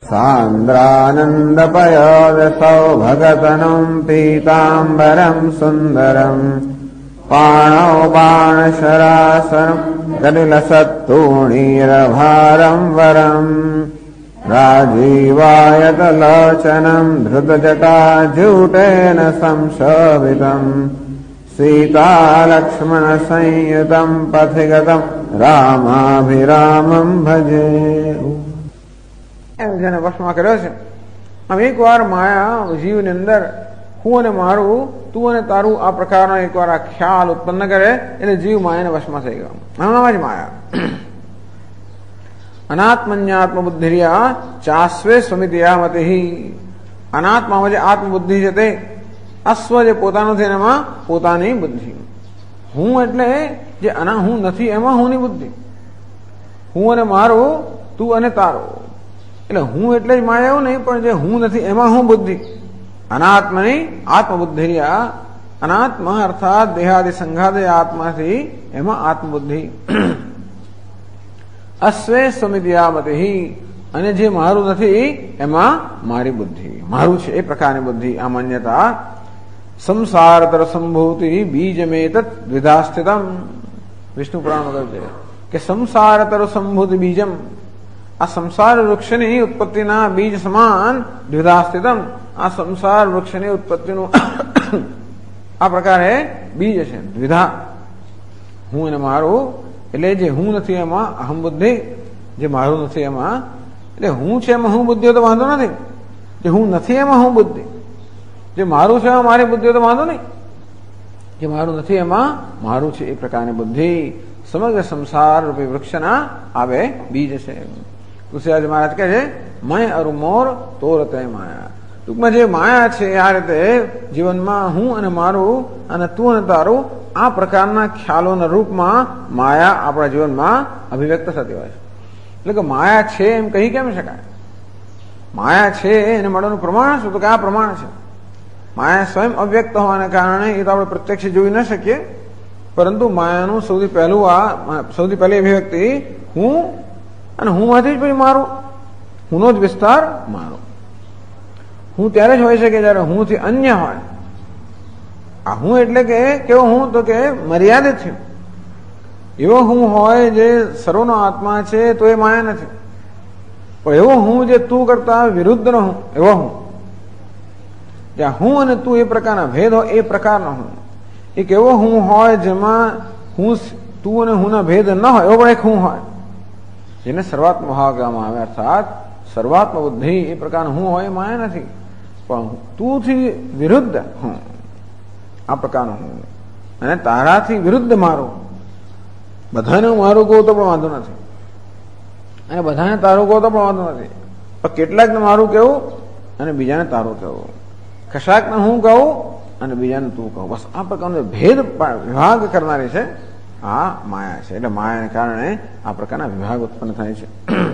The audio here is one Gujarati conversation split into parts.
સાંદ્રાનંદપયોદસૌ ભગતનું પીતાંબરમ સુંદરમ પાણૌ બાણશરાસનમ કલિલસત્તૂણીરભારમ વરમ રાજીવાયતલોચનમ ધૃતજટાજૂટેન સંશોભિતમ સીતાલક્ષ્મણસંયુતમ પથિગતમ રામાભિરામમ ભજે. જેને વશમાં કર્યો છે. આમ એકવાર માયા જીવની અંદર હું અને મારું, તું અને તારું આ પ્રકારનો એકવાર આ ખ્યાલ ઉત્પન્ન કરે એટલે જીવ માયાને વશમાં થઈ ગયો. આમાં જ માયા અનાત્મન્યાત્મ બુદ્ધિર્યા ચાસ્વે સ્વમિતિયા મતે. અનાત્મામાં જે આત્મબુદ્ધિ છે તે અસ્વ જે પોતાનું છે એમાં પોતાની બુદ્ધિ. હું એટલે જે હું નથી એમાં હુંની બુદ્ધિ. હું અને મારું, તું અને તારું, એટલે હું એટલે જ માયા એવું નહીં, પણ જે હું નથી એમાં હું બુદ્ધિ. અનાત્મની આત્મબુદ્ધિર્યા, અનાત્મા અર્થાત દેહાદિ સંઘાદે આત્માથી એમાં આત્મબુદ્ધિ. અસ્વે સ્વમિતિયા મતે, અને જે મારું નથી એમાં મારી બુદ્ધિ, મારું છે એ પ્રકારની બુદ્ધિ. આ માન્યતા સંસારતર સંભૂતિ બીજમેતત દ્વિધા સ્થિતમ. વિષ્ણુ પુરાણ કહ્યું છે કે સંસારતર સંભૂતિ બીજમ, આ સંસાર વૃક્ષની ઉત્પત્તિના બીજ સમાન દ્વિધા સ્થિતમ. આ સંસાર વૃક્ષની ઉત્પત્તિનું આ પ્રકારે બીજ છે દ્વિધા. હું અને મારું, એટલે જે હું નથી એમાં અહમ બુદ્ધિ, જે મારું નથી એમાં, એટલે હું છે એમાં હું બુદ્ધિ તો વાંધો નથી, જે હું નથી એમાં હું બુદ્ધિ, જે મારું છે એમાં મારી બુદ્ધિ તો વાંધો નહીં, જે મારું નથી એમાં મારું છે એ પ્રકારની બુદ્ધિ સમગ્ર સંસાર રૂપી વૃક્ષના આવે બીજ છે. તુલસીદાસ મહારાજ કહે છે મય અરુ મોર તોરતે માયા. ટૂંકમાં જે માયા છે આ રીતે જીવનમાં હું અને મારું અને તું અને તારું આ પ્રકારના ખ્યાલોના રૂપમાં માયા આપણા જીવનમાં અભિવ્યક્ત થતી હોય છે. એટલે કે માયા છે એમ કહી કેમ શકાય? માયા છે એને મળવાનું પ્રમાણ શું? તો કે આ પ્રમાણ છે. માયા સ્વયં અવ્યક્ત હોવાને કારણે એ તો આપણે પ્રત્યક્ષ જોઈ ન શકીએ, પરંતુ માયાનું સૌથી પહેલી અભિવ્યક્તિ હું, અને હું માંથી જ પછી મારું, હુંનો જ વિસ્તાર મારો. હું ત્યારે જ હોય છે કે જયારે હું થી અન્ય હોય. આ હું એટલે કે કેવો હું? તો કે મર્યાદિત છે. એવો હું હોય જે સર્વનો આત્મા છે તો એ માયા નથી, પણ એવો હું જે તું કરતા વિરુદ્ધનો હું, એવો હું. જ્યાં હું અને તું એ પ્રકારના ભેદ હોય એ પ્રકારનો હું. એક એવો હું હોય જેમાં હું, તું અને હુંના ભેદ ન હોય, એવો પણ એક હું હોય જેને સર્વાત્મ ભાવ કહેવામાં આવે. અર્થાત સર્વાત્મ બુદ્ધિ એ પ્રકારનું હું હોય એ માયા નથી, પણ તું થી વિરુદ્ધ હું, આ પ્રકારનું હું. અને તારાથી વિરુદ્ધ મારું. બધાને મારું કહું તો પણ વાંધો નથી, અને બધાને તારું કહું તો પણ વાંધો નથી, પણ કેટલાકને મારું કહેવું અને બીજાને તારું કહેવું, કશાકને હું કહું અને બીજાને તું કહું. બસ આ પ્રકારનો ભેદ વિભાગ કરનારી છે આ માયા છે. એટલે માયાને કારણે આ પ્રકારના વિભાગ ઉત્પન્ન થાય છે.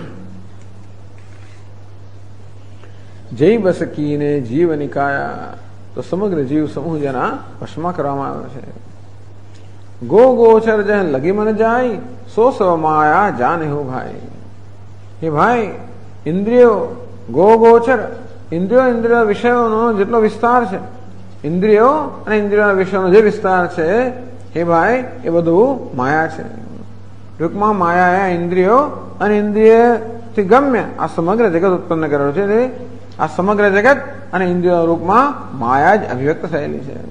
જય બસકીને જીવ નિકાયા, તો સમગ્ર જીવ સમૂહ જેના વશમાં કરવામાં આવ્યો છે. ગો ગોચર જહ લગી મન જાય, સો સવ માયા જાને હો ભાઈ. હે ભાઈ, ઇન્દ્રિયો ગો ગોચર, ઇન્દ્રિયો વિષયોનો જેટલો વિસ્તાર છે, ઇન્દ્રિયો અને ઇન્દ્રિયોના વિષયોનો જે વિસ્તાર છે, હે ભાઈ એ બધું માયા છે. ટૂંકમાં માયા ઇન્દ્રિયો અને ઇન્દ્રિયથી ગમ્ય આ સમગ્ર જગત ઉત્પન્ન કરેલો છે. આ સમગ્ર જગત અને ઇન્દ્રિયો રૂપમાં માયા જ અભિવ્યક્ત થયેલી છે.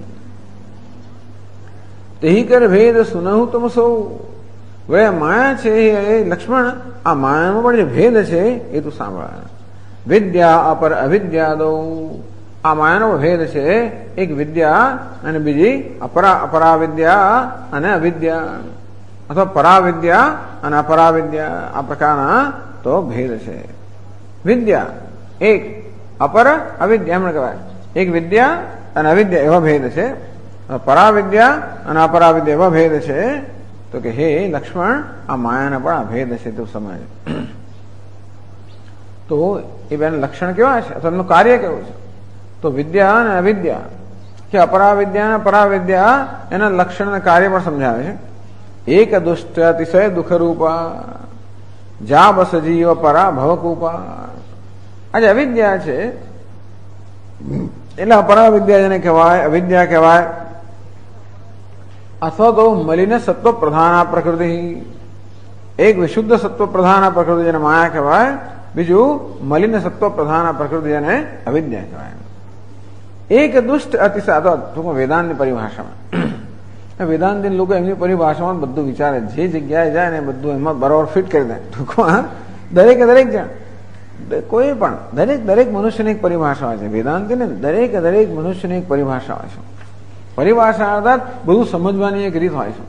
તેહી કર ભેદ સુનહુ તમ સૌ. વળે માયા છે એ લક્ષ્મણ, આ માયામાં પણ જે ભેદ છે એ તું સાંભળ. વિદ્યા અપર અવિદ્યા દો. આ માયાનો ભેદ છે, એક વિદ્યા અને બીજી અપરાવિદ્યા અને અવિદ્યા, અથવા પરાવિદ્યા અને અપરાવિદ્યા, આ પ્રકારના તો ભેદ છે. વિદ્યા એક, અપર અવિદ્યા એમ કહેવાય. એક વિદ્યા અને અવિદ્યા એવા ભેદ છે. પરાવિદ્યા અને અપરાવિદ્યા એવા ભેદ છે. તો કે હે લક્ષ્મણ, આ માયાના પણ આ ભેદ છે તું સમજ. તો એ બેન લક્ષણ કેવા છે અથવા એમનું કાર્ય કેવું છે? તો વિદ્યા અને અવિદ્યા કે અપરાવિદ્યા અને પરાવિદ્યા એના લક્ષણ અને કાર્ય પણ સમજાવે છે. એક દુષ્ટ અતિશય દુઃખરૂપા, જા બસ જીવ પરા ભવકૂપા. આજે અવિદ્યા છે એટલે અપરા વિદ્યા જેને કહેવાય, અવિદ્યા કહેવાય, અથવા તો મલિન સત્વ પ્રધાન પ્રકૃતિ, એક વિશુદ્ધ સત્વ પ્રધાન પ્રકૃતિ જેને માયા કહેવાય, બીજું મલિન સત્વ પ્રધાન પ્રકૃતિ જેને અવિદ્યા કહેવાય. એક દુષ્ટ અતિશય, ટૂંકમાં વેદાંતની પરિભાષામાં, વેદાંતિન લોકો એમની પરિભાષામાં બધું વિચારે, જે જગ્યાએ જાય ને બધું એમાં બરાબર ફિટ કરી દે. ટૂંકમાં દરેકે દરેક જણ, કોઈ પણ દરેક મનુષ્યની એક પરિભાષા હોય છે. વેદાંતિ ને દરેક મનુષ્યની એક પરિભાષા હોય છે. પરિભાષા અર્થાત બધું સમજવાની એક રીત હોય છે.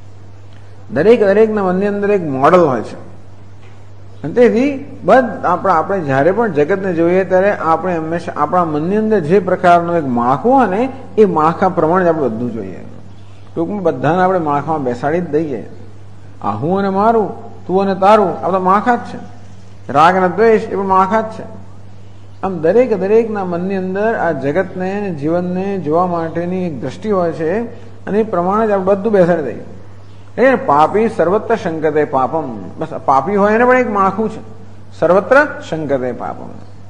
દરેકના મનની અંદર એક મોડલ હોય છે. અને તેથી આપણે જયારે પણ જગતને જોઈએ ત્યારે આપણે હંમેશા આપણા મનની અંદર જે પ્રકારનું એક માળખું હોય ને એ માળખા પ્રમાણે જ આપણે બધું જોઈએ. ટૂંકમાં બધાને આપણે માળખામાં બેસાડી જ દઈએ. આ હું અને મારું, તું અને તારું, આ બધા માળખા જ છે. રાગ અને દ્વેષ એ પણ માળખા જ છે. આમ દરેકના મનની અંદર આ જગતને, જીવનને જોવા માટેની એક દ્રષ્ટિ હોય છે અને એ પ્રમાણે જ આપણે બધું બેસાડી દઈએ. એ પાપી સર્વત્ર શંકતે પાપમ, બસ પાપી હોય એને પણ એક માળખું છે, સર્વત્ર શંકતે પાપમ.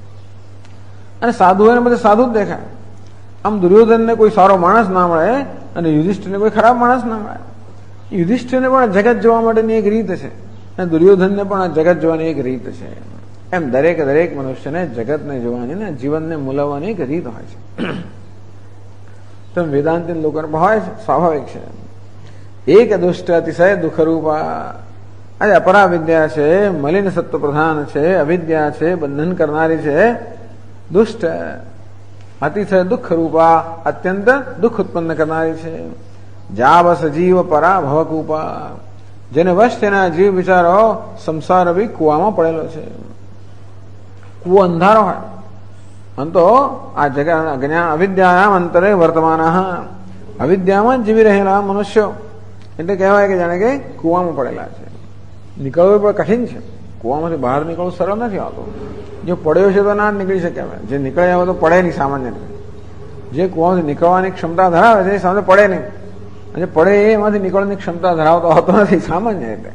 અને સાધુ હોય ને બધે સાધુ જ દેખાય. આમ દુર્યોધનને કોઈ સારો માણસ ના મળે અને યુધિષ્ઠિરને કોઈ ખરાબ માણસ ના મળે. યુધિષ્ઠિરને પણ જગત જોવા માટેની એક રીત છે અને દુર્યોધનને પણ આ જગત જોવાની એક રીત છે. એમ દરેક મનુષ્યને જગતને જોવાની ને જીવનને મૂલવવાની એક રીત હોય છે. તો વેદાંતિ લોકોને હોય છે, સ્વાભાવિક છે. એક દુષ્ટ અતિશય દુઃખરૂપા, આજે અપરા વિદ્યા છે, મલિન સત્વ પ્રધાન છે, અવિદ્યા છે, બંધન કરનારી છે, દુષ્ટ અતિશય દુઃખરૂપા, અત્યંત દુઃખ ઉત્પન્ન કરનારી છે. જાવસ જીવ પરા ભવકૂપા, જેને વશ તેના જીવ વિચારો સંસાર બી કુવામાં પડેલો છે. કુવો અંધારો હોય અને તો આ જગત અવિદ્યાના અંતરે વર્તમાન, અવિદ્યામાં જીવી રહેલા મનુષ્યો એટલે કહેવાય કે જાણે કે કુવામાં પડેલા છે. નીકળવું પણ કઠિન છે. કુવામાંથી બહાર નીકળવું સરળ નથી આવતું. જો પડ્યો છે તો ના જ નીકળી શકે. જે નીકળ્યા હોય તો પડે નહીં સામાન્ય રીતે. જે કુવામાંથી નીકળવાની ક્ષમતા ધરાવે છે એ સામે પડે નહીં, અને પડે એમાંથી નીકળવાની ક્ષમતા ધરાવતો હોતો નથી સામાન્ય રીતે.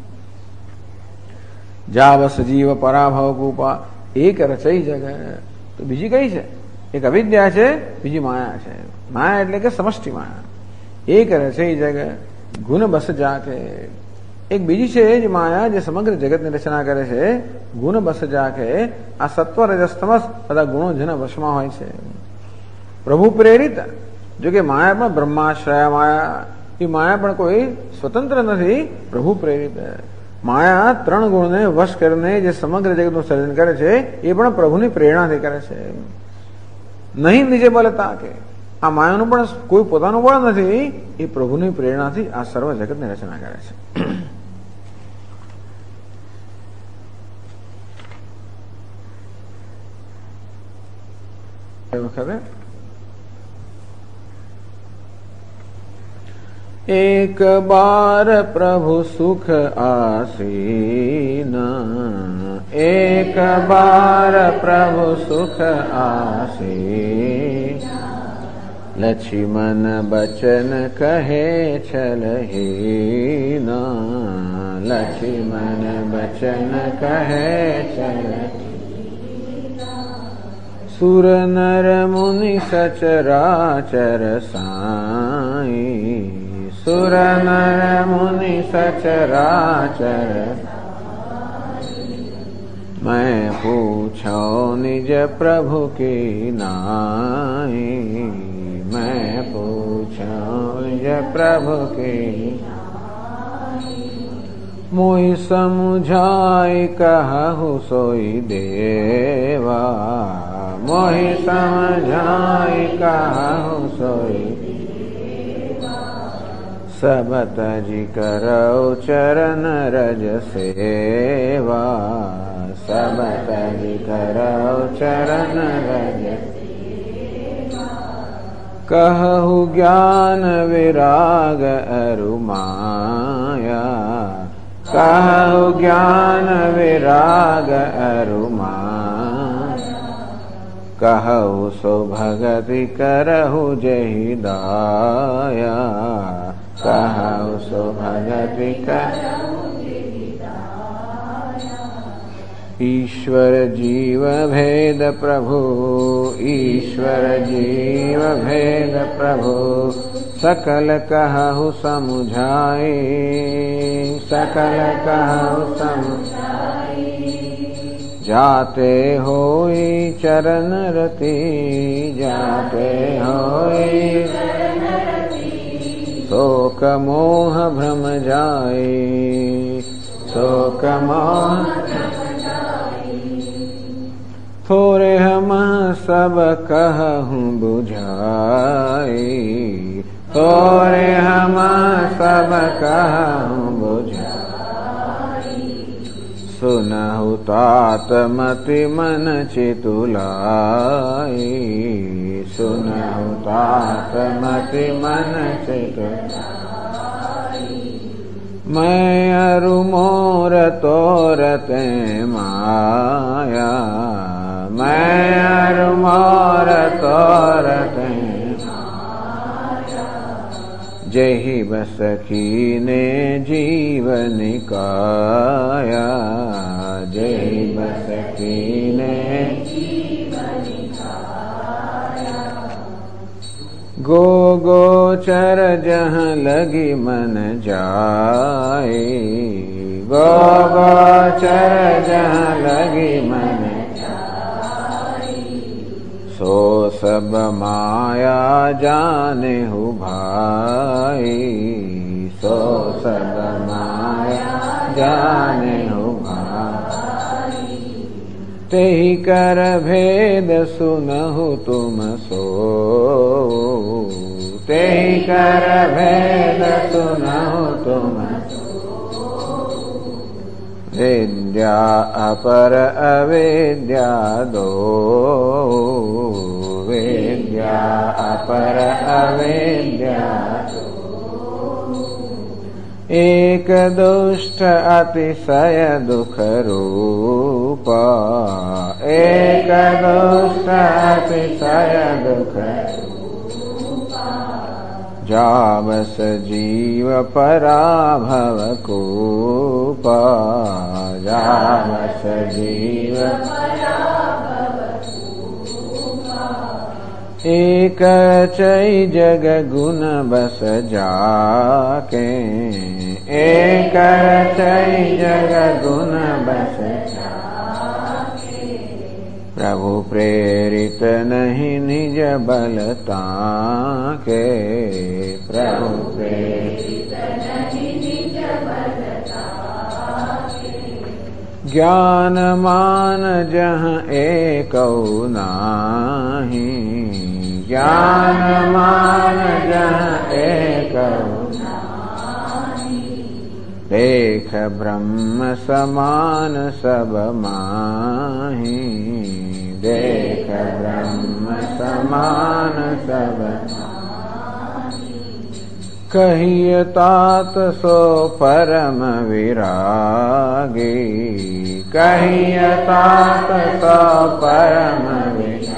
જાવસ જીવ પરાભવ કૂપા, એક રચઈ જગત. તો બીજી કઈ છે? એક અવિદ્યા છે, બીજી માયા છે. માયા એટલે કે સમષ્ટિ માયા. એક રચઈ જગત ગુણ બસ જાકે, એક બીજી છે જે માયા જે સમગ્ર જગતની રચના કરે છે. ગુણ બસ જાકે, આ સત્વ રજસ તમસ બધા ગુણો જેના વશમાં હોય છે. પ્રભુ પ્રેરિત, જો કે માયા પણ બ્રહ્માશ્રય માયા, એ માયા પણ કોઈ સ્વતંત્ર નથી, પ્રભુ પ્રેરિત. માયા ત્રણ ગુણને વશ કરીને જે સમગ્ર જગતનું સર્જન કરે છે એ પણ પ્રભુની પ્રેરણાથી કરે છે. નહીં નીચે બળ તાકે, આ માયાનું પણ કોઈ પોતાનું બળ નથી, એ પ્રભુની પ્રેરણાથી આ સર્વ જગતની રચના કરે છે. વખતે એક બાર પ્રભુ સુખ આસીન, એક બાર પ્રભુ સુખ આસીન, લક્ષ્મણ બચન કહે છલહીન, લક્ષ્મણ બચન કહે છલહીન. સુર નર મુનિ સચરાચર સાઈ, સુર નર મુનિ સચરાચર, मैं पूछो निज प्रभु की नाई, मैं पूछो निज प्रभु की, मोहि समझाई कहु सोई देवा, मोहि समझाई कहु सोई, सब तजी करो चरण रज सेवा, सब तजी करो चरण रज, कहु ज्ञान विराग अरु माया, कहु ज्ञान विराग अरु माया, कहु सो भगति करहु जहि दाया, कहु सो भगति करहु जहि दाया, ईश्वर जीव भेद प्रभु, ईश्वर जीव भेद प्रभु, सकल कहु समुझाए, सकल कहु समुझाए। जाते होई चरण रति, जाते होई चरण रति, शोक मोह भ्रम जाए, शोक मोह भ्रम जाए। थोरे हम सब कहूँ बुझाए, थोरे हम सब कहूँ बुझाए। सुनहु तात मति मन चितुलाई, सुनहु तात मति मन चितुलाई। मैं अरु मोर तोरते माया, मैं अरु मोर तोरते माया। जही बस कीने जीवन काया, जही बस कीने जीवन काया। गो गोचर जहाँ लगी मन जाए, गो गोचर जहाँ लगी मन जाए। सो सब माया जाने हु भाई, सो सब माया जाने हु भाई। तेहि कर भेद सुनहु तुम सो, तेहि कर भेद सुनहु तुम सो। विद्या अपर अविद्या दो, विद्या अपर अविद्या दो। एक दुष्ट अतिशय दुख रूपा, एक दुष्ट अतिशय दुख रूपा। जावस जीव पराभव कूपा, जावस जीव पराभव कूपा। एक चै जग गुण बस जाके, एक चै जग गुण बस जाके। प्रभु प्रेरित नहीं निज बलता के, प्रभु प्रेरित नहीं निज बलता के। ज्ञान मान जहाँ एकौ नाही, ज्ञान मान जहाँ एकौ नाही। देख ब्रह्म समान सब माही, देख ब्रह्म समान सब माही। कहिय तात सो परम विरागी, कहिय तात सो परम विरागी।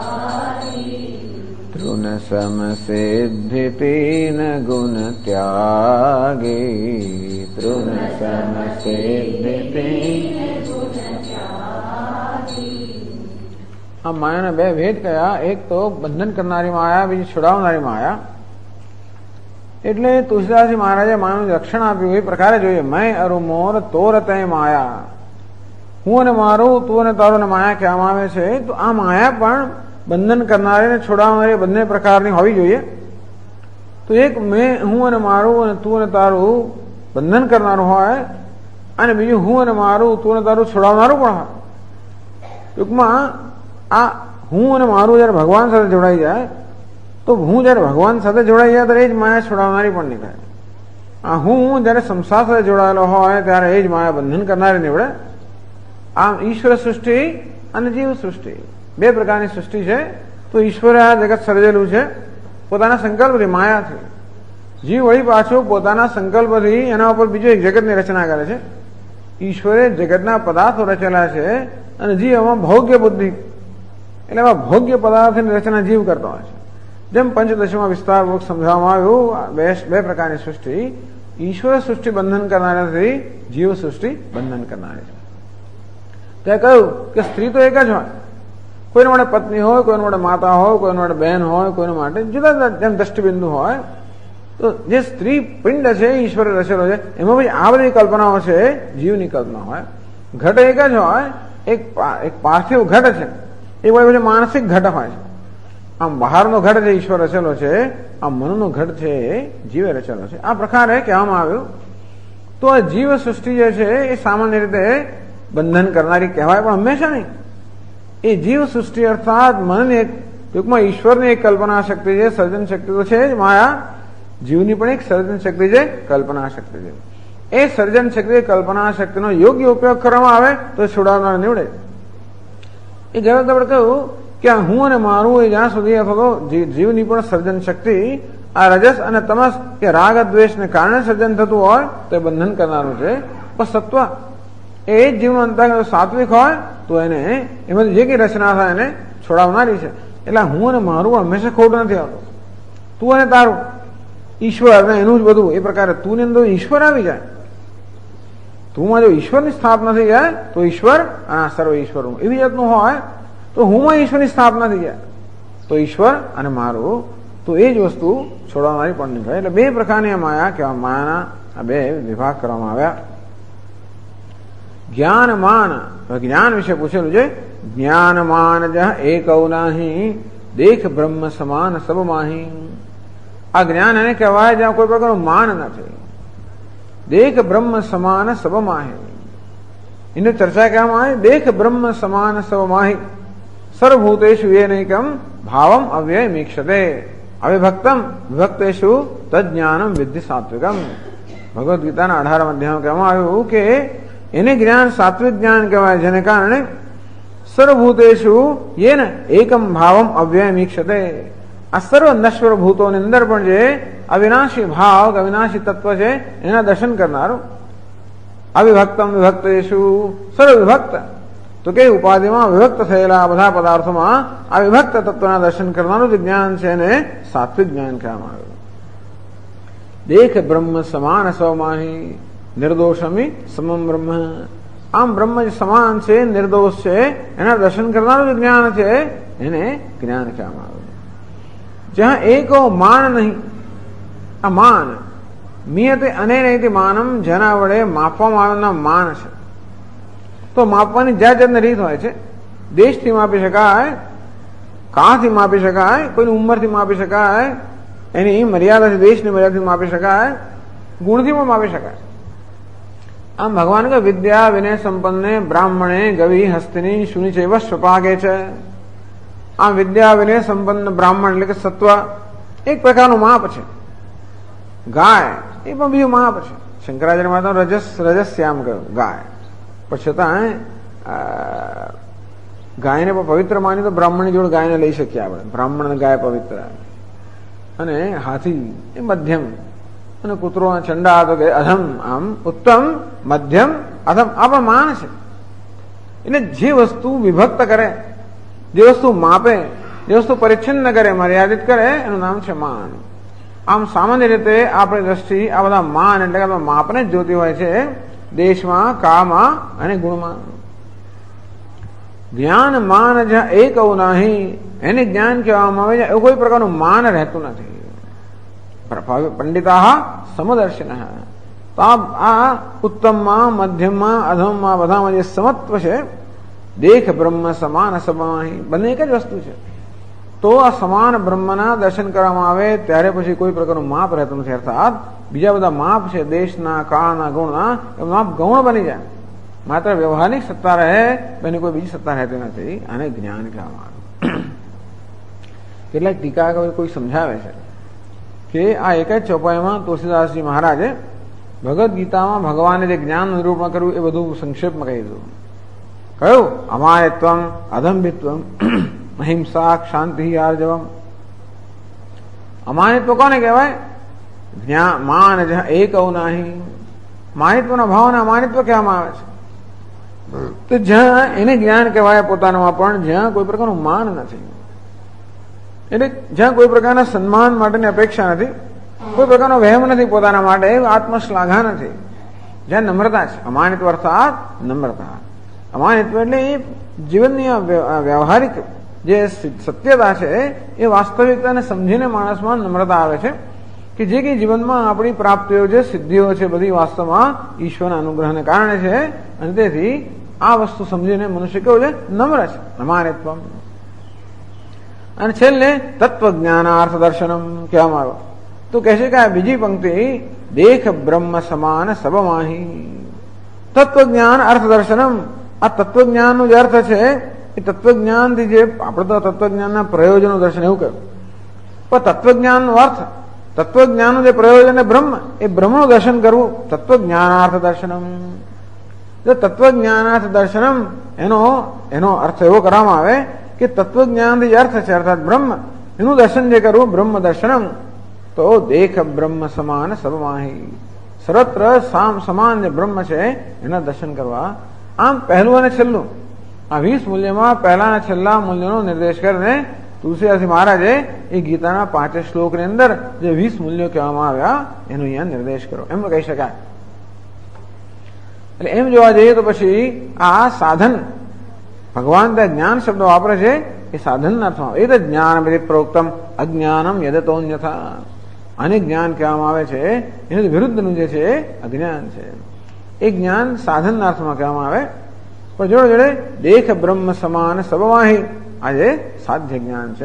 तृण सम सिद्धि तीन गुण त्यागी, तृण सम सिद्धि तीन गुण त्यागी। આ માયાના બે ભેદ કયા, એક તો બંધન કરનારી માયા, બીજી છોડાવનારી માયા. એટલે તુલસીદાસજી મહારાજે માયાનું રક્ષણ આપ્યું એ પ્રકારે જોઈએ. મેં અરુ મોર તોર તે માયા, હું અને મારું, તું અને તારું ને માયા કહેવામાં આવે છે. તો આ માયા પણ બંધન કરનારી ને છોડાવનારી બંને પ્રકારની હોવી જોઈએ. તો એક મેં, હું અને મારું અને તું અને તારું બંધન કરનારું હોય, અને બીજું હું અને મારું, તું અને તારું છોડાવનારું પણ હોય. ટૂંકમાં આ હું અને મારું જયારે ભગવાન સાથે જોડાઈ જાય, તો હું જયારે ભગવાન સાથે જોડાઈ જાય ત્યારે એ જ માયા છોડાવનારી પણ નીકળે. આ હું જયારે સંસાર સાથે જોડાયેલો હોય ત્યારે એ જ માયા બંધન કરનારી નીવડે. આમ ઈશ્વર સૃષ્ટિ અને જીવ સૃષ્ટિ બે પ્રકારની સૃષ્ટિ છે. તો ઈશ્વરે આ જગત સર્જેલું છે પોતાના સંકલ્પથી, માયાથી. જીવ વળી પાછું પોતાના સંકલ્પથી એના ઉપર બીજો એક જગતની રચના કરે છે. ઈશ્વરે જગતના પદાર્થો રચેલા છે અને જીવ એમાં ભોગ્ય બુદ્ધિ, એટલે એમાં ભોગ્ય પદાર્થની રચના જીવ કરતો હોય છે. જેમ પંચદશીમાં વિસ્તારપૂર્વક સમજાવવામાં આવ્યું, બે પ્રકારની સૃષ્ટિ. ઈશ્વર સૃષ્ટિ બંધન કરનારી નથી, જીવ સૃષ્ટિ બંધન કરનારી છે. ત્યાં કહ્યું કે સ્ત્રી તો એક જ હોય, કોઈના માટે પત્ની હોય, કોઈના માટે માતા હોય, કોઈના માટે બહેન હોય, કોઈના માટે જુદા જુદા જેમ દ્રષ્ટિબિંદુ હોય. તો જે સ્ત્રી પિંડ છે ઈશ્વરે રચેલો છે, એમાં પછી આ બધી કલ્પનાઓ છે જીવની કલ્પના હોય. ઘટ એક જ હોય, એક પાર્થિવ ઘટ છે, એક પછી માનસિક ઘટ હોય છે. આમ બહારનો ઘટ જે ઈશ્વર રચેલો છે, આ મનનો ઘટ છે એ જીવે રચેલો છે. આ પ્રકારે કહેવામાં આવ્યું. તો આ જીવ સૃષ્ટિ જે છે એ સામાન્ય રીતે બંધન કરનારી કહેવાય, પણ હંમેશા નહીં. એ જીવ સૃષ્ટિ અર્થાત મનની ટૂંકમાં ઈશ્વરની એક કલ્પના શક્તિ છે, સર્જન શક્તિ તો છે જ. માયા જીવની પણ એક સર્જન શક્તિ છે, કલ્પના શક્તિ છે. એ સર્જન શક્તિ કલ્પના શક્તિનો યોગ્ય ઉપયોગ કરવામાં આવે તો છોડાવનાર નીવડે. એ ગરજ આપણે કહ્યું કે હું અને મારું એ જ્યાં સુધી અથવા તો જીવની પણ સર્જન શક્તિ આ રજસ અને તમસ કે રાગ દ્વેષને કારણે સર્જન થતું હોય તો એ બંધન કરનારું છે. પણ સત્વ એ જ જીવનો અંતર્ગત સાત્વિક હોય તો એને એમાંથી જે કઈ રચના થાય એને છોડાવનારી છે. એટલે હું અને મારું હંમેશા ખોટું નથી આવતું. તું અને તારું, ઈશ્વર ને એનું જ બધું. એ પ્રકારે તું ની અંદર ઈશ્વર આવી જાય, તુંમાં જો ઈશ્વરની સ્થાપના થઈ જાય તો ઈશ્વર આ સર્વ ઈશ્વર એવી જાતનું હોય. તો હુંમાં ઈશ્વરની સ્થાપના થઈ જાય તો ઈશ્વર અને મારું, તો એ જ વસ્તુ છોડવાનારી પણ નીકળે. એટલે બે પ્રકારની માયા કહેવા, માયાના આ બે વિભાગ કરવામાં આવ્યા. જ્ઞાન માન, જ્ઞાન વિશે પૂછેલું છે. જ્ઞાન માન જહ એકૌ નાહી, દેખ બ્રહ્મ સમાન સબ માહી. આ જ્ઞાન એને કહેવાય જ્યાં કોઈ પ્રકારનું માન નથી. દેખ બ્રહ્મ સમાન સબ માહી, એની ચર્ચા કહેવામાં આવે. દેખ બ્રહ્મ સમાન સબ માહી, સર્વભૂતેષુ યેનૈકમ ભાવમ અવ્યય મીક્ષતે, અવિભક્તમ વિભક્તેષુ તજ્ઞાનમ વિદ્ધિ સાત્વિકમ. ભગવદ્ ગીતાના 18 અધ્યાયમાં કહેવામાં આવ્યું કે એને જ્ઞાન સાત્વિક જ્ઞાન કહેવાય, જેને કારણે સર્વભૂતેષુ યેન એકમ ભાવમ અવ્યય મીક્ષતે. આ સર્વ નશ્વર ભૂતોની અંદર પણ જે અવિનાશી ભાવ, અવિનાશી તત્વ છે એના દર્શન કરનારું. અવિભક્તમ વિભક્તેષુ, સર્વ વિભક્ત તો કે ઉપાધિમાં વિભક્ત થયેલા બધા પદાર્થોમાં આ વિભક્ત તત્વના દર્શન કરનારું જે જ્ઞાન છે એને સાત્વિક જ્ઞાન કહેવામાં આવ્યું. દેખ બ્રહ્મ સમાન સ્વમાહી, નિર્દોષમી સમમ બ્રહ્મ. આમ બ્રહ્મ જે સમાન છે, નિર્દોષ છે, એના દર્શન કરનારું જે જ્ઞાન છે એને જ્ઞાન કહેવામાં આવ્યું. જ્યાં એકો માન નહીં, આ માન મિયતે અનેનૈતિ માનમ, જેના વડે માપવામાં આવેલા માન છે. તો માપવાની જાત જાતની રીત હોય છે. દેશથી માપી શકાય, કાળથી માપી શકાય, કોઈની ઉંમરથી માપી શકાય, એની મર્યાદાથી, દેશની મર્યાદાથી માપી શકાય, ગુણથી પણ માપી શકાય. આમ ભગવાન કે વિદ્યા વિનય સંપન્ને બ્રાહ્મણે ગવી હસ્તિની શુનિ ચૈવ સ્વપાગે છે. આમ વિદ્યા વિનય સંપન્ન બ્રાહ્મણ એટલે કે સત્વ એક પ્રકારનું માપ છે. ગાય એ પણ બીજું માપ છે. શંકરાચાર્ય મહારાજ રજસ્યામ કહ્યું ગાય, પણ છતાં ગાયને પણ પવિત્ર માની તો બ્રાહ્મણની જોડે ગાયને લઈ શકીએ આપણે. બ્રાહ્મણ ગાય પવિત્ર, અને હાથી એ મધ્યમ, અને કૂતરો ચંડા તો કે અધમ. આમ ઉત્તમ, મધ્યમ, અધમ આ પણ માન છે. એટલે જે વસ્તુ વિભક્ત કરે, જે વસ્તુ માપે, જે વસ્તુ પરિચ્છિન્ન કરે, મર્યાદિત કરે, એનું નામ છે માન. આમ સામાન્ય રીતે આપણી દ્રષ્ટિ આ બધા માન એટલે કે માપને જ જોતી હોય છે, દેશમાં, કાળમાં અને ગુણમાં. જ્ઞાન માન જ્યાં એક નહીં એને જ્ઞાન કહેવામાં આવે છે. એવું કોઈ પ્રકારનું માન રહેતું નથી. પંડિતા સમદર્શિન. તો આ ઉત્તમમાં, મધ્યમમાં, અધમમાં બધામાં જે સમત્વ છે, દેખ બ્રહ્મ સમાન સમાહી, બંને એક જ વસ્તુ છે. તો આ સમાન બ્રહ્મના દર્શન કરવામાં આવે ત્યારે પછી કોઈ પ્રકારનું માપ રહેતું નથી. અર્થાત બીજા બધા માપ છે દેશના, કાળના, ગુણના, એ માપ ગૌણ બની જાય. માત્ર વ્યવહારિક સત્તા રહે, એની કોઈ બીજી સત્તા રહેતી નથી. આને જ્ઞાન કહેવામાં આવે. કેટલાક ટીકા કોઈ સમજાવે છે કે આ એક જ ચોપાઈમાં તુલસીદાસજી મહારાજે ભગવદ્ ગીતામાં ભગવાને જે જ્ઞાન નિરૂપણ કર્યું એ બધું સંક્ષેપમાં કહી દીધું. કયું? અમાયત્વમ, અધંભિત્વમ, અહિંસા, શાંતિ, આર્જવમ. અમાનિત્વ કોને કહેવાય? જ્ઞાન માન એક નહીં. માનિત્વના ભાવને અમાનિત્વ કહેવામાં આવે છે. તો જ્યાં એને જ્ઞાન કહેવાય પોતાનામાં પણ જ્યાં કોઈ પ્રકારનું માન નથી, એટલે જ્યાં કોઈ પ્રકારના સન્માન માટેની અપેક્ષા નથી, કોઈ પ્રકારનો વહેમ નથી પોતાના માટે, આત્મશ્લાઘા નથી, જ્યાં નમ્રતા છે. અમાનિત્વ અર્થાત નમ્રતા. અમાનિત્વ એટલે એ જીવનની વ્યવહારિક જે સત્યતા છે એ વાસ્તવિકતાને સમજીને માણસમાં નમ્રતા આવે છે કે જે કંઈ જીવનમાં આપણી પ્રાપ્તિઓ છે, સિદ્ધિઓ છે, બધી વાસ્તવમાં ઈશ્વરના અનુગ્રહને કારણે છે. અને તેથી આ વસ્તુ સમજીને મનુષ્ય કેવું છે? નમ્ર છે. અમાનિત્વ. અને છેલ્લે તત્વજ્ઞાનાર્થ દર્શનમ કહેવામાં આવ્યો. તો કહે છે કે આ બીજી પંક્તિ દેખ બ્રહ્મ સમાન સબમાહી. તત્વજ્ઞાન અર્થ દર્શનમ. આ તત્વજ્ઞાનનો જે અર્થ છે એ તત્વજ્ઞાનથી જે આપણે તો તત્વજ્ઞાનના પ્રયોજનનું દર્શન એવું કહ્યું, પણ તત્વજ્ઞાનનો અર્થ, તત્વજ્ઞાનનું જે પ્રયોજન એ બ્રહ્મ, એ બ્રહ્મનું દર્શન કરવું. તત્વજ્ઞાનાર્થ દર્શનમ. જો તત્વજ્ઞાનાર્થ દર્શનમ એનો અર્થ એવો કરવામાં આવે કે તત્વજ્ઞાનથી જે અર્થ છે અર્થાત બ્રહ્મ, એનું દર્શન જે કરવું, બ્રહ્મ દર્શનમ, તો દેખ બ્રહ્મ સમાન સબમાહી. સર્વત્ર સમાન જે બ્રહ્મ છે એના દર્શન કરવા. આમ પહેલું અને છેલ્લું આ 20 મૂલ્યમાં પહેલા અને છેલ્લા મૂલ્યનો નિર્દેશ કરીને તુલસીદાસ મહારાજે એ ગીતાના 5 શ્લોકની અંદર જે 20 મૂલ્યો કહેવામાં આવ્યા એનો અહીંયા નિર્દેશ કરો એમ કહી શકાય. એટલે એમ જોવા જઈએ તો પછી આ સાધન ભગવાન ત્યાં જ્ઞાન શબ્દ વાપરે છે એ સાધનના અર્થમાં. એ તો જ્ઞાન પ્રોક્તમ અજ્ઞાનમ યદતોન્યથા. આને જ્ઞાન કહેવામાં આવે છે, એનું વિરુદ્ધનું જે છે અજ્ઞાન છે. એ જ્ઞાન સાધનના અર્થમાં કહેવામાં આવે. પણ જોડે જોડે દેખ બ્રહ્મ સમાન સબમાહી આ જે સાધ્ય જ્ઞાન છે.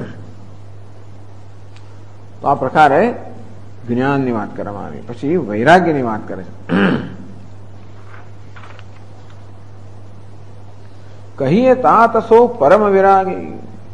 તો આ પ્રકારે જ્ઞાનની વાત કરવામાં આવી. પછી વૈરાગ્યની વાત કરે છે. કહીએ તાત સો પરમ વિરાગી.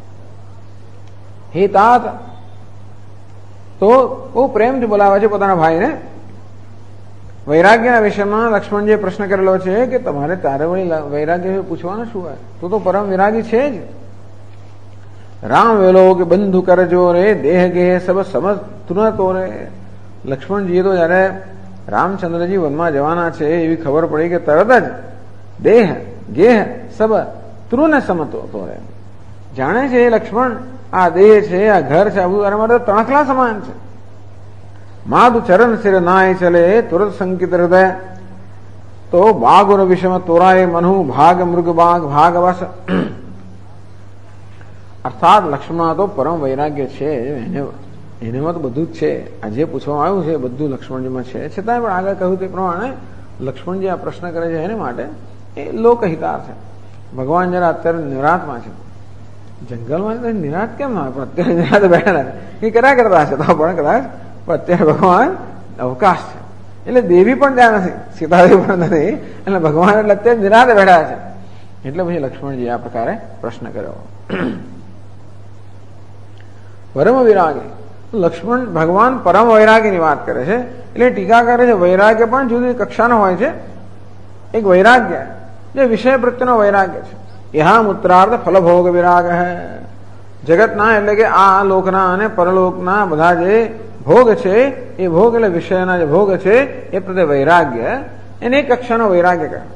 હે તાત, તો બહુ પ્રેમથી બોલાવે છે પોતાના ભાઈને. વૈરાગ્યના વિષયમાં લક્ષ્મણજીએ પ્રશ્ન કરેલો છે કે તમારે તારે વળી વૈરાગ્ય પૂછવાનું શું હોય? તું તો પરમ વિરાગી છે જ. રામ વેલો કે બંધુ કરજો રે, દેહ ગેહ સબ સમજ તુરતો રે. લક્ષ્મણજીએ તો જયારે રામચંદ્રજી વનમાં જવાના છે એવી ખબર પડી કે તરત જ દેહ ગેહ સબ તૃને સમતો રે. જાણે છે લક્ષ્મણ આ દેહ છે, આ ઘર છે, આ બધું મારે તણખલા સમાન છે. માધુ ચરણ સિર નાય ચલે તુરત સંકિત હૃદય, તો બાગુર વિષમ તોરાય મનુ ભાગ મૃગ બાગ ભાગવશ. અર્થાત લક્ષ્મણ તો પરમ વૈરાગ્ય છે, એનામાં તો બધું જ છે. આ જે પૂછવામાં આવ્યું છે બધું લક્ષ્મણજીમાં છે. છતાંય પણ આગળ કહ્યું તે પ્રમાણે લક્ષ્મણજી આ પ્રશ્ન કરે છે એને માટે એ લોકહિતાર્થ છે. ભગવાન જરા અત્યારે નિરાતમાં છે, જંગલમાં નિરાત કેમ ના હોય, પણ અત્યારે નિરાત બેઠા એ કર્યા કરતા હશે તો પણ કદાચ, પણ અત્યારે ભગવાન અવકાશ છે એટલે દેવી પણ ત્યાં નથી, સીતાદેવી પણ નથી, એટલે ભગવાન એટલે અત્યારે નિરાત બેઠા છે. એટલે પછી લક્ષ્મણજી આ પ્રકારે પ્રશ્ન કર્યો. પરમ વિરાગી લક્ષ્મણ ભગવાન પરમ વૈરાગીની વાત કરે છે. એટલે ટીકા કરે છે વૈરાગ્ય પણ જુદી કક્ષાનો હોય છે. એક વૈરાગ્ય જે વિષય પ્રત્યેનો વૈરાગ્ય છે. યહામ ઉત્તરાર્ધ ફલભોગ વિરાગ હૈ. જગતના એટલે કે આ લોકના અને પરલોકના બધા જે ભોગ છે એ ભોગ એટલે વિષયના જે ભોગ છે એ પ્રત્યે વૈરાગ્ય, એને એક કક્ષાનો વૈરાગ્ય કહે.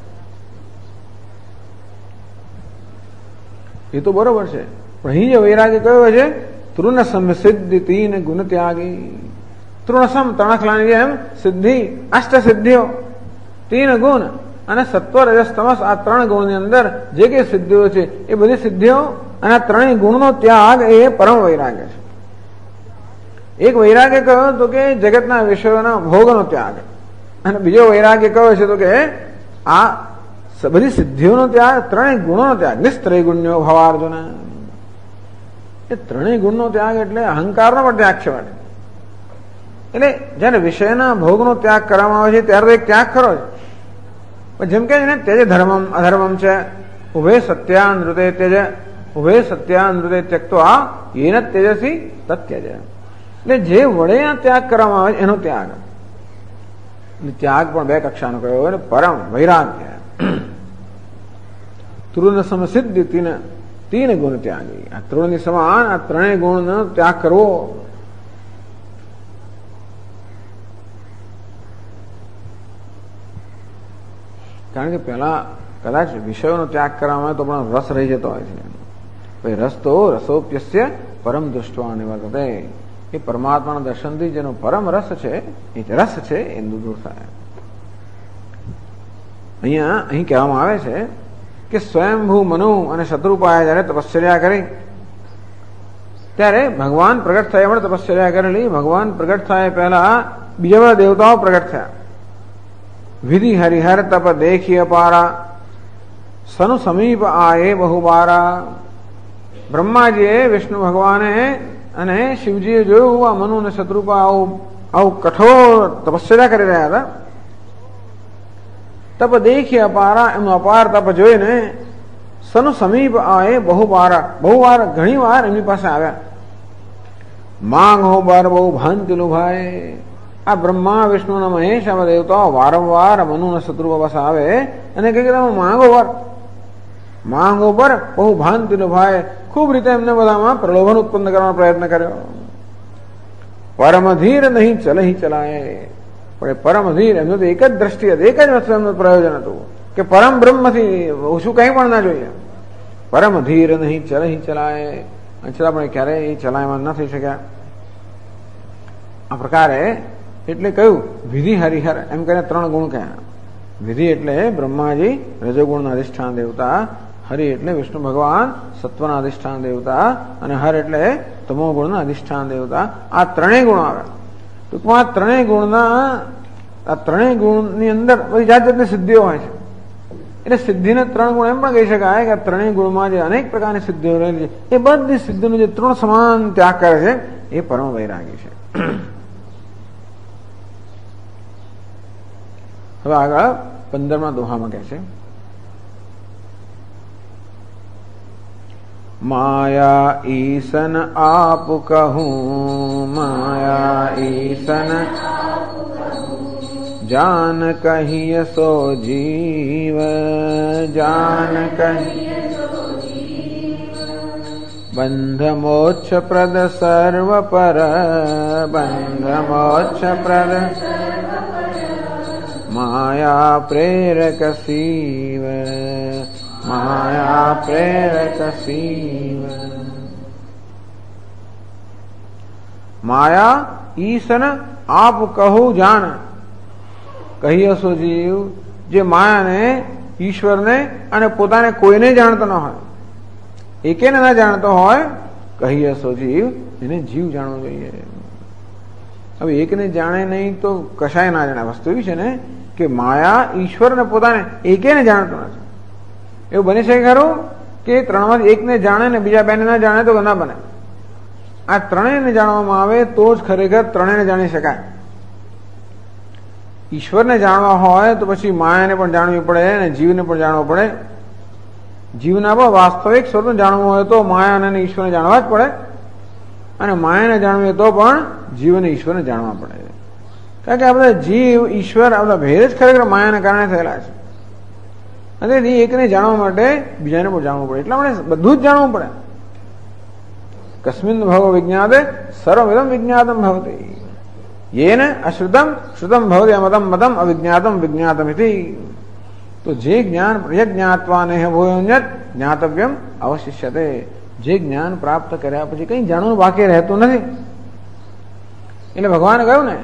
એ તો બરોબર છે, પણ અહીં જે વૈરાગ્ય કયો છે? તૃણસમ સિદ્ધિ તીન ગુણ ત્યાગી. તૃણસમ તણખલાની જેમ સિદ્ધિ, અષ્ટ સિદ્ધિઓ, તીન ગુણ અને સત્વ રજસ તમસ આ 3 ગુણની અંદર જે કઈ સિદ્ધિઓ છે એ બધી સિદ્ધિઓ અને આ 3 ગુણનો ત્યાગ એ પરમ વૈરાગ્ય છે. એક વૈરાગ્ય કયો તો કે જગતના વિષયોના ભોગનો ત્યાગ, અને બીજો વૈરાગ્ય કયો છે તો કે આ બધી સિદ્ધિઓનો ત્યાગ, 3 ગુણોનો ત્યાગ. નિસ્ત્રય ગુણ્યો ભવાર્જુન. એ 3 ગુણનો ત્યાગ એટલે અહંકારનો પણ ત્યાગ છે. એટલે જયારે વિષયના ભોગનો ત્યાગ કરવામાં આવે છે ત્યારે તો એક ત્યાગ ખરો છે. જેમ કે તેજ ધર્મમ અધર્મમ છે, ઉભય સત્યાનૃતે તેજ, ઉભય સત્યાનૃતે ત્યક્ત્વા યેન તેજસી તત્યજ. એટલે જે વડે આ ત્યાગ કરવામાં આવે એનો ત્યાગ. ત્યાગ પણ 2 કક્ષાનો કયો હોય, પરમ વૈરાગ્ય. તૃણ સમસિદ્ધિ તીન ગુણ ત્યાગી. આ તૃણની સમાન આ 3 ગુણનો ત્યાગ કરવો. કારણ કે પેલા કદાચ વિષયોનો ત્યાગ કરવામાં આવે તો પણ રસ રહી જતો હોય છે. ભાઈ રસ તો રસોપ્યસ્ય પરમ દૃષ્ટવા નિવર્તતે. એ પરમાત્માના દર્શનથી જેનો પરમ રસ છે એ રસ છે એ દૂર થાય. અહીં કહેવામાં આવે છે કે સ્વયંભૂ મનુ અને શત્રુપાએ જયારે તપશ્ચર્યા કરી ત્યારે ભગવાન પ્રગટ થયા પણ તપશ્ચર્યા કરેલી. ભગવાન પ્રગટ થાય પહેલા બીજા બધા દેવતાઓ પ્રગટ થયા. વિધિ હરિહર તપ દેખી અપારા સનુ સમીપ આયે બહુબારા. બ્રહ્માજીએ, વિષ્ણુ ભગવાને અને શિવજીએ જોયું આ મનુ અને શત્રુપા આવું કઠોર તપશ્ચર્યા કરી રહ્યા હતા. તપ દેખી અપારા, એમનો અપાર તપ જોઈને સનુ સમીપ આયે બહુબારા, બહુ વાર ઘણી વાર એમની પાસે આવ્યા. માંગ હો બાર બહુ ભાંતિ લુભાય. આ બ્રહ્મા વિષ્ણુ અને મહેશ આવા દેવતાઓ વારંવાર મનુ અને શત્રુપા પાસે આવે અને કહે કે તમે માંગો પર બહુ ભાંતિ લુભાય. ખૂબ રીતે એમને બધામાં પ્રલોભન ઉત્પન્ન કરવાનો પ્રયત્ન કર્યો. પરમ ધીર નહીં ચલહી ચલાય. પણ પરમ ધીર એમનું તો એક જ દ્રષ્ટિ હતી, એક જ વસ્તુ એમનું પ્રયોજન હતું કે પરમ બ્રહ્મથી ઓછું કંઈ પણ ના જોઈએ. પરમ ધીર નહીં ચલહી ચલાય. છતાં પણ ક્યારેય એ ચલાયમાન ન થઈ શક્યા. આ પ્રકારે એટલે કહ્યું વિધિ હરિહર એમ કરીને ત્રણ ગુણ કહ્યા. વિધિ એટલે બ્રહ્માજી રજોગુણના અધિષ્ઠાન દેવતા, હરિ એટલે વિષ્ણુ ભગવાન સત્વના અધિષ્ઠાન દેવતા, અને હર એટલે તમો ગુણના અધિષ્ઠાન દેવતા. આ ત્રણેય ગુણો આવે. ટૂંકમાં આ ત્રણેય ગુણની અંદર બધી જાત જાતની સિદ્ધિઓ હોય છે. એટલે સિદ્ધિને ત્રણ ગુણ એમ પણ કહી શકાય કે ત્રણેય ગુણમાં જે અનેક પ્રકારની સિદ્ધિઓ રહેલી છે એ બધી સિદ્ધિનો જે ત્રણ સમાન ત્યાગ કરે છે એ પરમ વૈરાગી છે. હવે આગળ 15મા દોહામાં કહે છે માયા ઈસન આપ કહું, માયા ઈસન જાન કહિય સો જીવ, જાન કહિય બંધ મોક્ષ પ્રદ સર્વ પર, બંધ મોક્ષ પ્રદ માયા પ્રેરક શિવ, માયા પ્રેરક શિવ. માયા ઈસન આપ કહું જાન કહીએ સો જીવ. જે માયાને, ઈશ્વરને અને પોતાને કોઈને જાણતો ન હોય, એકેને ના જાણતો હોય, કહીએ સો જીવ, એને જીવ જાણવો જોઈએ. હવે એકને જાણે નહીં તો કશાય ના જાણે. વસ્તુ એવી છે ને કે માયા ઈશ્વર ને પોતાને એકેને જાણતો નથી. એવું બની શકે ખરું કે ત્રણમાંથી એકને જાણે ને બીજા બેને ના જાણે તો ના બને. આ ત્રણેયને જાણવામાં આવે તો જ ખરેખર ત્રણેયને જાણી શકાય. ઈશ્વરને જાણવા હોય તો પછી માયાને પણ જાણવી પડે અને જીવને પણ જાણવો પડે. જીવના પણ વાસ્તવિક સ્વરૂપને જાણવું હોય તો માયા અને ઈશ્વરને જાણવા જ પડે, અને માયાને જાણવી તો પણ જીવ અને ઈશ્વરને જાણવા પડે. કારણ કે આ બધા જીવ ઈશ્વર આ બધા ભેદ જ ખરેખર માયાને કારણે થયેલા છે. અને એકને જાણવા માટે બીજાને પણ જાણવું પડે. એટલા માટે બધું જ જાણવું પડે. કસ્મિન ભવ વિજ્ઞાતે સર્વમિદમ વિજ્ઞાતમ ભવતી, યેન અશ્રુતમ શ્રુતમ ભવતી, અમતમ મતમ અવિજ્ઞાતમ વિજ્ઞાતમ ઇતિ. તો જે જ્ઞાન પ્રયજ્ઞાત્વા નેહ ભૂયોન્યત જ્ઞાતવ્યમ અવશિષ્યતે. જે જ્ઞાન પ્રાપ્ત કર્યા પછી કઈ જાણવાનું બાકી રહેતું નથી. એટલે ભગવાને કહ્યું ને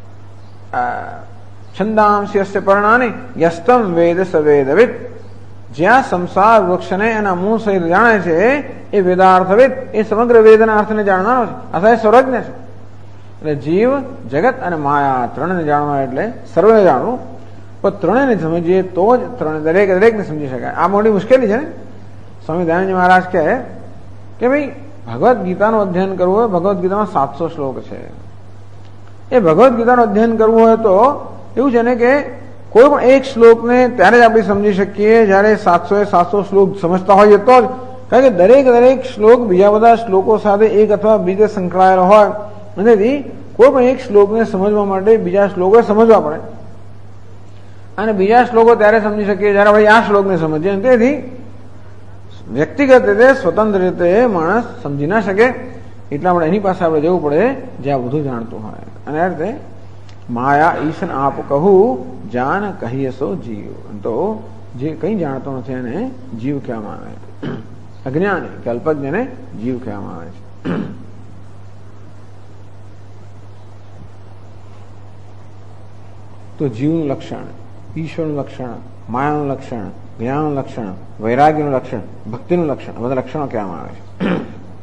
છંદાંસ્ય પરણાની યસ્તમ વેદ સ વેદવિદ. જ્યાં સંસાર વૃક્ષને એના મૂળ સહિત જાણે છે એ વેદાર્થવિદ, એ સમગ્ર વેદના અર્થને જાણવાનો છે, અથવા એ સર્વજ્ઞ છે. એટલે જીવ, જગત અને માયા ત્રણને જાણવા એટલે સર્વને જાણવું. પણ ત્રણેયને સમજીએ તો જ દરેકને સમજી શકાય. આ મોટી મુશ્કેલી છે ને. સ્વામી દયાનંદજી મહારાજ કહે કે ભાઈ ભગવદ્ ગીતાનું અધ્યયન કરવું હોય, ભગવદ્ ગીતામાં 700 શ્લોક છે. એ ભગવદ્ ગીતાનું અધ્યયન કરવું હોય તો એવું છે ને કે કોઈ પણ એક શ્લોકને ત્યારે જ આપણે સમજી શકીએ જ્યારે 700 શ્લોક સમજતા હોઈએ તો જ. કારણ કે દરેક શ્લોક બીજા બધા શ્લોકો સાથે એક અથવા બીજે સંકળાયેલો હોય, અને કોઈ પણ એક શ્લોકને સમજવા માટે બીજા શ્લોકો સમજવા પડે. અને બીજા શ્લોકો ત્યારે સમજી શકીએ જ્યારે ભાઈ આ શ્લોકને સમજીએ. તેથી વ્યક્તિગત રીતે સ્વતંત્ર રીતે માણસ સમજી ના શકે. એટલા માટે એની પાસે આપણે જવું પડે જ્યાં બધું જાણતું હોય. અને આ રીતે માયા ઈશન આપ કહું જાન કહીએ સો જીવ. તો જે કંઈ જાણતો નથી એને જીવ કહેવામાં આવે. અજ્ઞાની કે અલ્પજ્ઞને જીવ કહેવામાં આવે છે. તો જીવનું લક્ષણ, ઈશ્વરનું લક્ષણ, માયાનું લક્ષણ, જ્ઞાનનું લક્ષણ, વૈરાગ્યનું લક્ષણ, ભક્તિનું લક્ષણ, આ બધા લક્ષણો કહેવામાં આવે છે.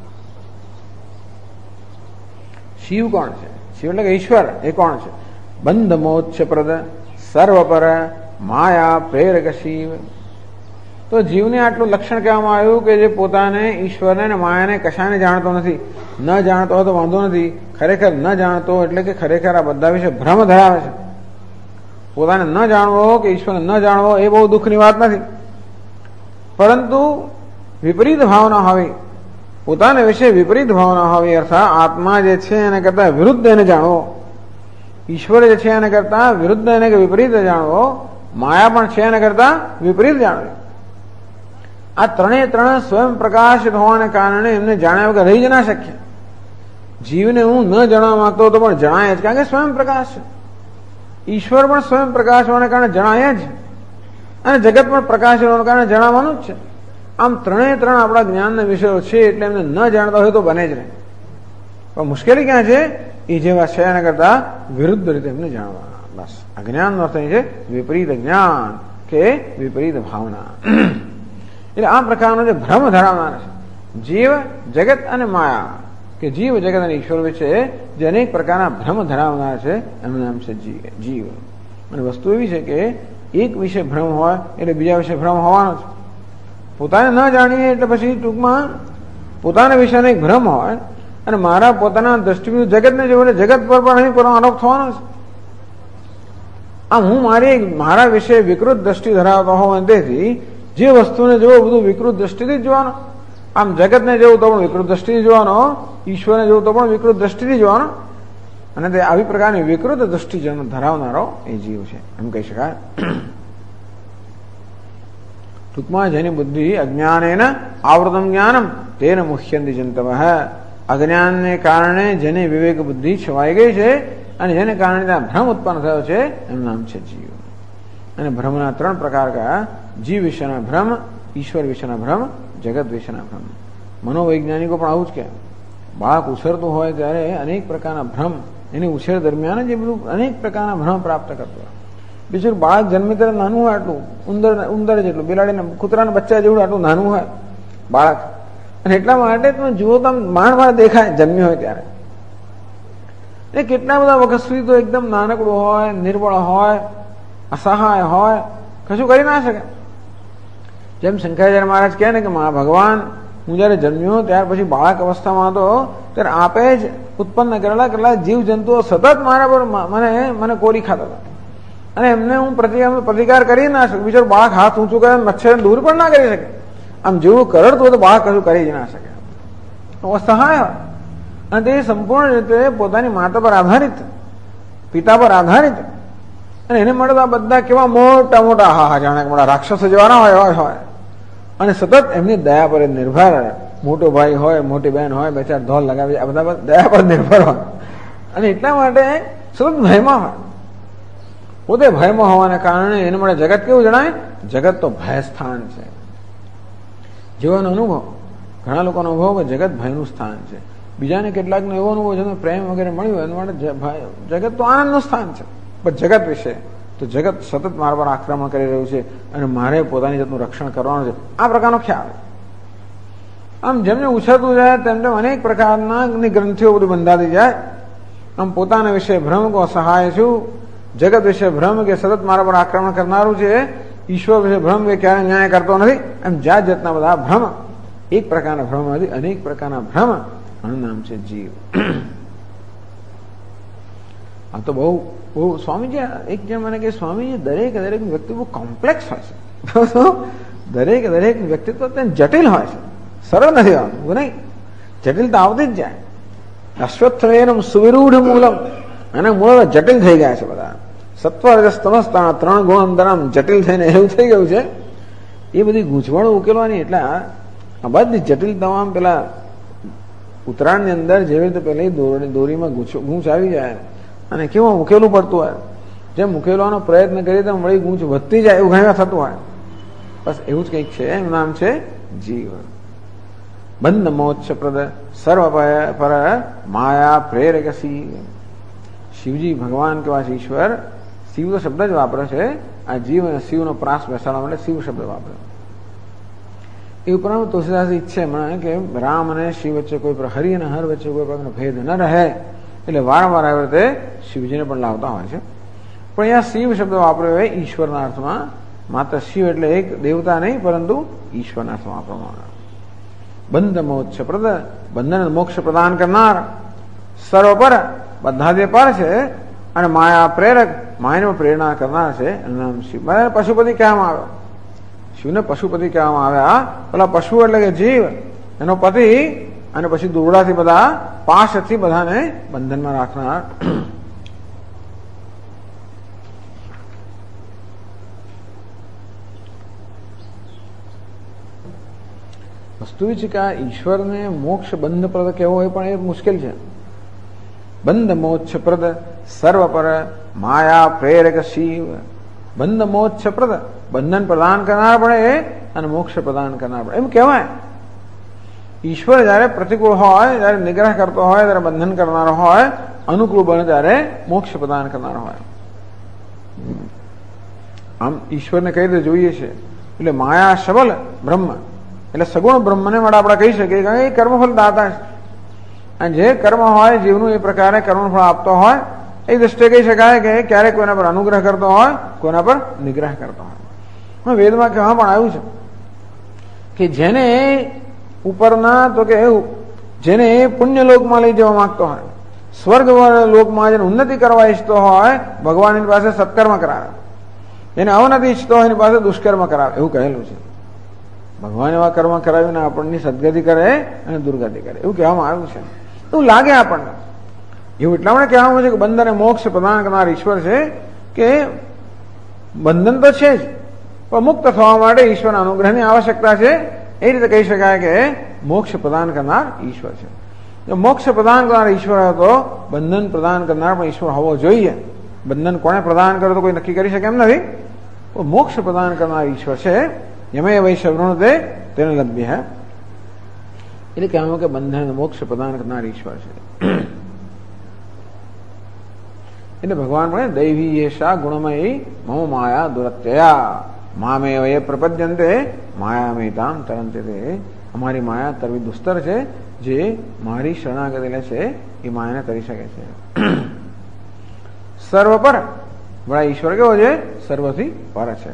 શિવ કોણ છે? શિવ એટલે કે ઈશ્વર. એ કોણ છે? બંધ મોક્ષ પ્રદ સર્વપર માયા પ્રેરક શિવ. તો જીવને આટલું લક્ષણ કહેવામાં આવ્યું કે જે પોતાને, ઈશ્વરને અને માયાને કશાને જાણતો નથી. ન જાણતો હોય તો વાંધો નથી, ખરેખર ન જાણતો એટલે કે ખરેખર આ બધા વિશે ભ્રમ ધરાવે છે. પોતાને ન જાણવો કે ઈશ્વરને ન જાણવો એ બહુ દુઃખની વાત નથી, પરંતુ વિપરીત ભાવના હોવી, પોતાને વિશે વિપરીત ભાવના હોવી, અર્થાત આત્મા જે છે એને કરતા વિરુદ્ધ એને જાણવો, ઈશ્વર જે છે એને કરતા વિરુદ્ધ એને કે વિપરીત જાણવો, માયા પણ છે એને કરતા વિપરીત જાણવી. આ ત્રણે સ્વયં પ્રકાશિત હોવાને કારણે એમને જાણ્યા વગર રહી જ ના શક્ય. જીવને હું ન જાણવા માંગતો હતો પણ જણાય જ, કારણ કે સ્વયં પ્રકાશ છે. ઈશ્વર પણ સ્વયં પ્રકાશ હોવાને કારણે જણાય જ, અને જગત પણ પ્રકાશ હોવાને કારણે જણાવવાનું જ છે. આમ ત્રણ આપણા જ્ઞાનના વિષયો છે, એટલે એમને ન જાણતા હોય તો બને જ નહીં. પણ મુશ્કેલી ક્યાં છે? એ જેવા છે એના કરતા વિરુદ્ધ રીતે એમને જાણવા. બસ અજ્ઞાનનો અર્થ અહીં છે વિપરીત જ્ઞાન કે વિપરીત ભાવના. એટલે આ પ્રકારનો જે ભ્રમ ધરાવનાર છે જીવ, જગત અને માયા, કે જીવ, જગત અને ઈશ્વર વિશે જે અનેક પ્રકારના ભ્રમ ધરાવનાર છે એમનું નામ છે જીવ. અને વસ્તુ એવી છે કે એક વિશે ભ્રમ હોય એટલે બીજા વિશે ભ્રમ હોવાનો છે. પોતાને ન જાણીએ એટલે પછી ટૂંકમાં પોતાના વિશે અનેક ભ્રમ હોય, અને મારા પોતાના દ્રષ્ટિબિંદુ જગતને જોવું એટલે જગત પર પણ અહીં કોઈ આરોપ થવાનો છે. આમ હું મારા વિશે વિકૃત દ્રષ્ટિ ધરાવતો હોઉં, તેથી જે વસ્તુને જોવો બધું વિકૃત દ્રષ્ટિથી જ જોવાનો. આમ જગતને જોવું તો પણ વિકૃત દ્રષ્ટિથી જોવાનો, ઈશ્વરને જોવું તો પણ વિકૃત દ્રષ્ટિથી જોવાનો. અને તે આવી પ્રકારની વિકૃત દ્રષ્ટિ ધરાવનારો એ જીવ છે એમ કહી શકાય. ટૂંકમાં જેની બુદ્ધિ અજ્ઞાનેન આવૃતમ જ્ઞાનમ તેન મુહ્યંતિ જંતવઃ. અજ્ઞાનને કારણે જેની વિવેક બુદ્ધિ છવાઈ ગઈ છે અને જેને કારણે ત્યાં ભ્રમ ઉત્પન્ન થયો છે એનું નામ છે જીવ. અને ભ્રમના ત્રણ પ્રકાર કયા? જીવ વિશેના ભ્રમ, ઈશ્વર વિશેના ભ્રમ, જગત વિશેના ભ્રમ. મનોવૈજ્ઞાનિકો પણ આવું જ કહે. બાળક ઉછરતું હોય ત્યારે અનેક પ્રકારના ભ્રમ, એની ઉછેર દરમિયાન જ એ બધું અનેક પ્રકારના ભ્રમ પ્રાપ્ત કરતો હોય. બીજું બાળક જન્મે ત્યારે નાનું હોય, આટલું ઉંદર જેટલું, બિલાડીને કૂતરાના બચ્ચા જેવડું આટલું નાનું હોય બાળક, અને એટલા માટે તમે જુઓ તો માંડ દેખાય જન્મ્યું હોય ત્યારે. એ કેટલા બધા વખત સુધી તો એકદમ નાનકડું હોય, નિર્બળ હોય, અસહાય હોય, કશું કરી ના શકે. જેમ શંકરાચાર્ય મહારાજ કહે ને કે ભગવાન હું જયારે જન્મ્યો ત્યાર પછી બાળક અવસ્થામાં હતો ત્યારે આપે જ ઉત્પન્ન કરેલા કેટલા જીવ જંતુઓ સતત મારા પર મને કોરી ખાતા હતા, અને એમને હું પ્રતિકાર કરી ના શકું. બીજો બાળક હાથ ઊંચું કરે મચ્છર દૂર પણ ના કરી શકે. આમ જેવું કરડતું હોય તો બાળક કશું કરી જ ના શકે, અસહાય હોય. અને તે સંપૂર્ણ રીતે પોતાની માતા પર આધારિત, પિતા પર આધારિત. અને એને માટે તો આ બધા કેવા મોટા મોટા હા જાણે મોટા રાક્ષસો જેવા ના હોય, અને સતત એમની દયા પર નિર્ભર. મોટો ભાઈ હોય, મોટી બહેન હોય, બે ચાર ધોલ લગાવી, આ બધા દયા પર નિર્ભર હોય, અને એટલા માટે સતત ભયમાં હોય. પોતે ભયમાં હોવાને કારણે એને માટે જગત કેવું જણાય? જગત તો ભય સ્થાન છે. જેવાનો અનુભવ ઘણા લોકોનો અનુભવ કે જગત ભયનું સ્થાન છે. બીજાને કેટલાકનો એવો અનુભવ જેનો પ્રેમ વગેરે મળ્યું એના માટે જગત તો આનંદનું સ્થાન છે. પણ જગત વિશે તો જગત સતત મારા પર આક્રમણ કરી રહ્યું છે અને મારે પોતાની જાતનું રક્ષણ કરવાનું છે, આ પ્રકારનો ખ્યાલ. આમ જેમને ઉછળતું જાય તેમ તેમ અનેક પ્રકારના ગ્રંથિઓ બધું બંધાતી જાય. આમ પોતાના વિશે ભ્રમ કો સહાય છું, જગત વિશે ભ્રમ કે સતત મારા પર આક્રમણ કરનારું છે, ઈશ્વર વિશે ભ્રમ કે ક્યારે ન્યાય કરતો નથી. એમ જાત જાતના બધા ભ્રમ, એક પ્રકારના ભ્રમ નથી, અનેક પ્રકારના ભ્રમ. આનું નામ છે જીવ. આ તો બહુ સ્વામીજી એક જણ મને કે સ્વામીજી દરેક વ્યક્તિ બહુ કોમ્પ્લેક્સ હોય છે. દરેક વ્યક્તિત્વ અત્યંત જટિલ હોય છે, સરળ નથી આવતું. નહીં, જટિલતા આવતી જ જાય. અશ્વત્થવેનમ સુવિરૂઢ મૂલમ, એના મૂળ જટિલ થઈ ગયા છે બધા. સત્વ રજસ તમસ ત્રણ ગુણ અંદર આમ જટિલ થઈને એવું થઈ ગયું છે. એ બધી ગૂંચવણો ઉકેલવાની, એટલે આ બધી જટિલતાઓ આમ પેલા ઉત્તરાયણની અંદર જેવી રીતે પેલી દોરીમાં ગૂંચ આવી જાય અને કેવું ઉકેલું પડતું હોય, જેમ ઉકેલવાનો પ્રયત્ન કરીએ તેમ વળી ગૂંચ વધતી જાય એવું ઘણા થતું હોય. બસ એવું જ કંઈક છે. એનું નામ છે જીવ. બંધ મોક્ષ પ્રદ સર્વ પર માયા પ્રેરક શિવ. શિવજી ભગવાન કેવા છે? ઈશ્વર. શિવ તો શબ્દ જ વાપરે છે. આ જીવ અને શિવનો પ્રાસ બેસાડવા માટે શિવ શબ્દ વાપર્યો. એ ઉપરાંત તુલસીદાસ ઈચ્છે હમણાં કે રામ અને શિવ વચ્ચે કોઈ હરિ અને હર વચ્ચે કોઈ પ્રકારનો ભેદ ન રહે, એટલે વારંવાર આવી રીતે શિવજીને પણ લાવતા હોય છે. પણ અહીંયા શિવ શબ્દ વાપર્યો હોય ઈશ્વરના અર્થમાં, માત્ર શિવ એટલે એક દેવતા નહીં પરંતુ ઈશ્વરના અર્થમાં વાપરવામાં આવે. બંધ મોક્ષ પ્રદ, બંધન મોક્ષ પ્રદાન કરનાર, સર્વ પર બધા પર છે, અને માયા પ્રેરક, માયાને પ્રેરણા કરનાર છે એનું નામ શિવ. પશુપતિ કહેવામાં આવ્યો, શિવને પશુપતિ કહેવામાં આવ્યા. પેલા પશુ એટલે કે જીવ, એનો પતિ, અને પછી દોરડાથી બધા પાશથી બધાને બંધનમાં રાખનાર. વસ્તુ છે કે આ ઈશ્વરને મોક્ષ બંધપ્રદ કહેવો હોય પણ એ મુશ્કેલ છે. બંધ મોક્ષપ્રદ, સર્વ પર માયા પ્રેરક શિવ. બંધ મોક્ષપ્રદ, બંધન પ્રદાન કરનાર પણ એ, અને મોક્ષ પ્રદાન કરનાર પણ એમ કહેવાય. ઈશ્વર જયારે પ્રતિકૂળ હોય, જયારે નિગ્રહ કરતો હોય, ત્યારે બંધન કરનારો હોય, અનુકૂળ બને ત્યારે મોક્ષ પ્રદાન કરનારો હોય. આમ ઈશ્વરને કઈ રીતે જોઈએ છે, એટલે માયા સબલ બ્રહ્મ, એટલે સગુણ બ્રહ્મને માટે આપણે કહી શકીએ કે એ કર્મફળ દાતા છે. અને જે કર્મ હોય જીવનું એ પ્રકારે કર્મફળ આપતો હોય, એ દ્રષ્ટિએ કહી શકાય કે ક્યારેક કોઈના પર અનુગ્રહ કરતો હોય, કોઈના પર નિગ્રહ કરતો હોય. વેદમાં કહેવા પણ આવ્યું છે કે જેને ઉપરના, તો કે જેને પુણ્યલોકમાં લઈ જવા માંગતો હોય, સ્વર્ગ લોકમાં જેને ઉન્નતિ કરવા ઈચ્છતો હોય, ભગવાન એની પાસે સત્કર્મ કરાવે. જેને અવનતિ ઈચ્છતો હોય એની પાસે દુષ્કર્મ કરાવે, એવું કહેલું છે. ભગવાન એવા કર્મ કરાવીને આપણની સદગતિ કરે અને દુર્ગતિ કરે, એવું કહેવામાં આવ્યું છે. એવું લાગે આપણને. એવું એટલા માટે કહેવામાં છે કે બંધને મોક્ષ પ્રદાન કરનાર ઈશ્વર છે, કે બંધન તો છે જ, પણ મુક્ત થવા માટે ઈશ્વરના અનુગ્રહની આવશ્યકતા છે. એ રીતે કહી શકાય કે મોક્ષ પ્રદાન કરનાર ઈશ્વર છે. જો મોક્ષ પ્રદાન કરનાર ઈશ્વર હતો, બંધન પ્રદાન કરનાર પણ ઈશ્વર હોવો જોઈએ. બંધન કોને પ્રદાન કરે તો કોઈ નક્કી કરી શકે એમ નથી, પણ મોક્ષ પ્રદાન કરનાર ઈશ્વર છે. યમે વૈશ્વૃણુતે તેને લભ્ય હે, એટલે કહેવામાં કે બંધન મોક્ષ પ્રદાન કરનાર ઈશ્વર છે. એટલે ભગવાન પણ દૈવી એશા ગુણમયી મમ માયા દુરત્યયા મામે એ પ્રપદ્યંતે માયામેતામ તરંતે. અમારી માયા તરવી દુસ્તર છે, જે મારી શરણાગતિ લે છે એ માયાને તરી શકે છે. સર્વ પર, બડા ઈશ્વર કેવો છે, સર્વથી પર છે.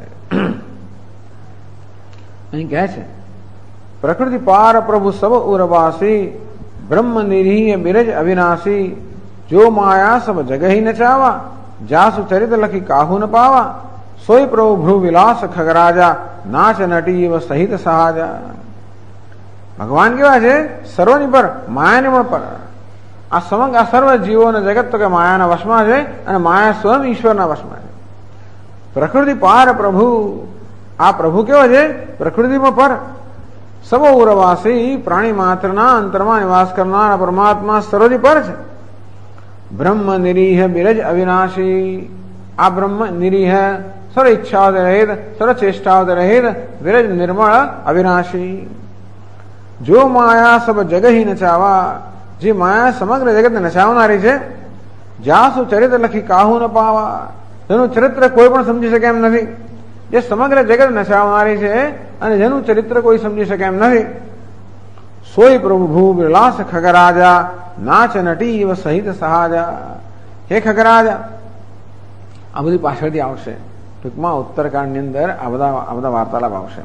અહીં કહે છે પ્રકૃતિ પાર પ્રભુ સબ ઉરવાસી, બ્રહ્મ નિરીહ બિરજ અવિનાશી. જો માયા સબ જગહી ન ચાવા, જાસુ ચરિત લખી કાહુ ન પાવા. સોય પ્રભુ ભ્રુ વિલાસ ખગરાજા, નાચ નટી વ સહિત સહાજા. ભગવાન કેવા છે, સર્વની પર, માયાની પણ પર. આ સમગ્ર આ સર્વ જીવો અને જગત તો કે માયાના વશમાં છે, અને માયા સ્વયં ઈશ્વરના વશમાં છે. પ્રકૃતિ પાર પ્રભુ, આ પ્રભુ કેવો છે, પ્રકૃતિમાં પર. સબ ઉરવાસી, પ્રાણી માત્રના અંતરમાં નિવાસ કરનાર પરમાત્મા સર્વથી પર છે. બ્રહ્મ નિરીહ બિરજ અવિનાશી. આ બ્રહ્મ નિરીહ, સર્વ ઈચ્છાઓથી રહિત, સર્વ ચેષ્ટાઓથી રહિત, વિરજ નિર્મળ અવિનાશી. જો માયા સબ જગહી નચાવા, જે માયા સમગ્ર જગતને નચાવનારી છે. જાસુ ચરિત્ર લખી કાહુ ન પાવા, જેનું ચરિત્ર કોઈ પણ સમજી શકે એમ નથી. જે સમગ્ર જગત નચાવનારી છે, અને જેનું ચરિત્ર કોઈ સમજી શકે એમ નથી. સોય પ્રભુ ભૂ વિલાસ ખગરાજા, નાચ નટી વ સહિત સહાજા. હે ખગરાજા, આ બધી પાછળથી આવશે. ટૂંકમાં ઉત્તરકાંડની અંદર આ બધા વાર્તાલાપ આવશે.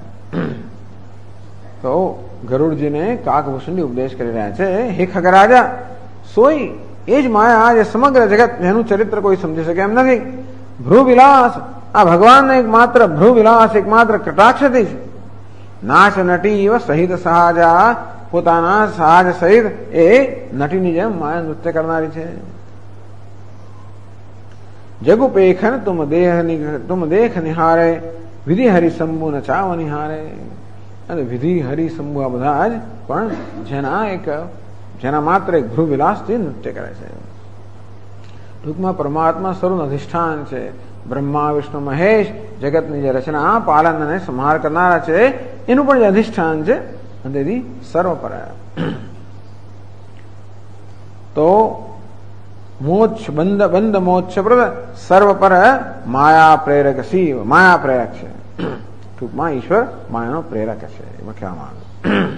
તો ગરુડજીને કાકભૂષણની ઉપદેશ કરી રહ્યા છે. હે ખગરાજા, સોય એ જ માયા, જે સમગ્ર જગત, જેનું ચરિત્ર કોઈ સમજી શકે એમ નથી. ભ્રુ વિલાસ, આ ભગવાનને એકમાત્ર ભ્રુ વિલાસ, એકમાત્ર કટાક્ષથી છે. નાચ નટી વ સહિત સહાજા, પોતાના સહાજ સહિત એ નટીની જેમ માયા નૃત્ય કરનારી છે. જગુ પેખન તુમ દેખ નિહારે, વિધિ હરિ શંભુ નચાવ નિહારે. અને વિધિ હરિ શંભુ આ બધા જ પણ જેના માત્ર એક ભ્રુ વિલાસથી નૃત્ય કરે છે. ટૂંકમાં પરમાત્મા સ્વરૂપ અધિષ્ઠાન છે. બ્રહ્મા વિષ્ણુ મહેશ, જગતની જે રચના, પાલન અને સંહાર કરનારા છે, એનું પણ જે અધિષ્ઠાન છે, અને તેથી સર્વ પર. તો મોક્ષ બંધ મોક્ષ પ્રદ સર્વ પર માયા પ્રેરક શિવ માયા પ્રેરક છે. ટૂંકમાં ઈશ્વર માયાનો પ્રેરક છે એમાં કહેવામાં આવ્યું.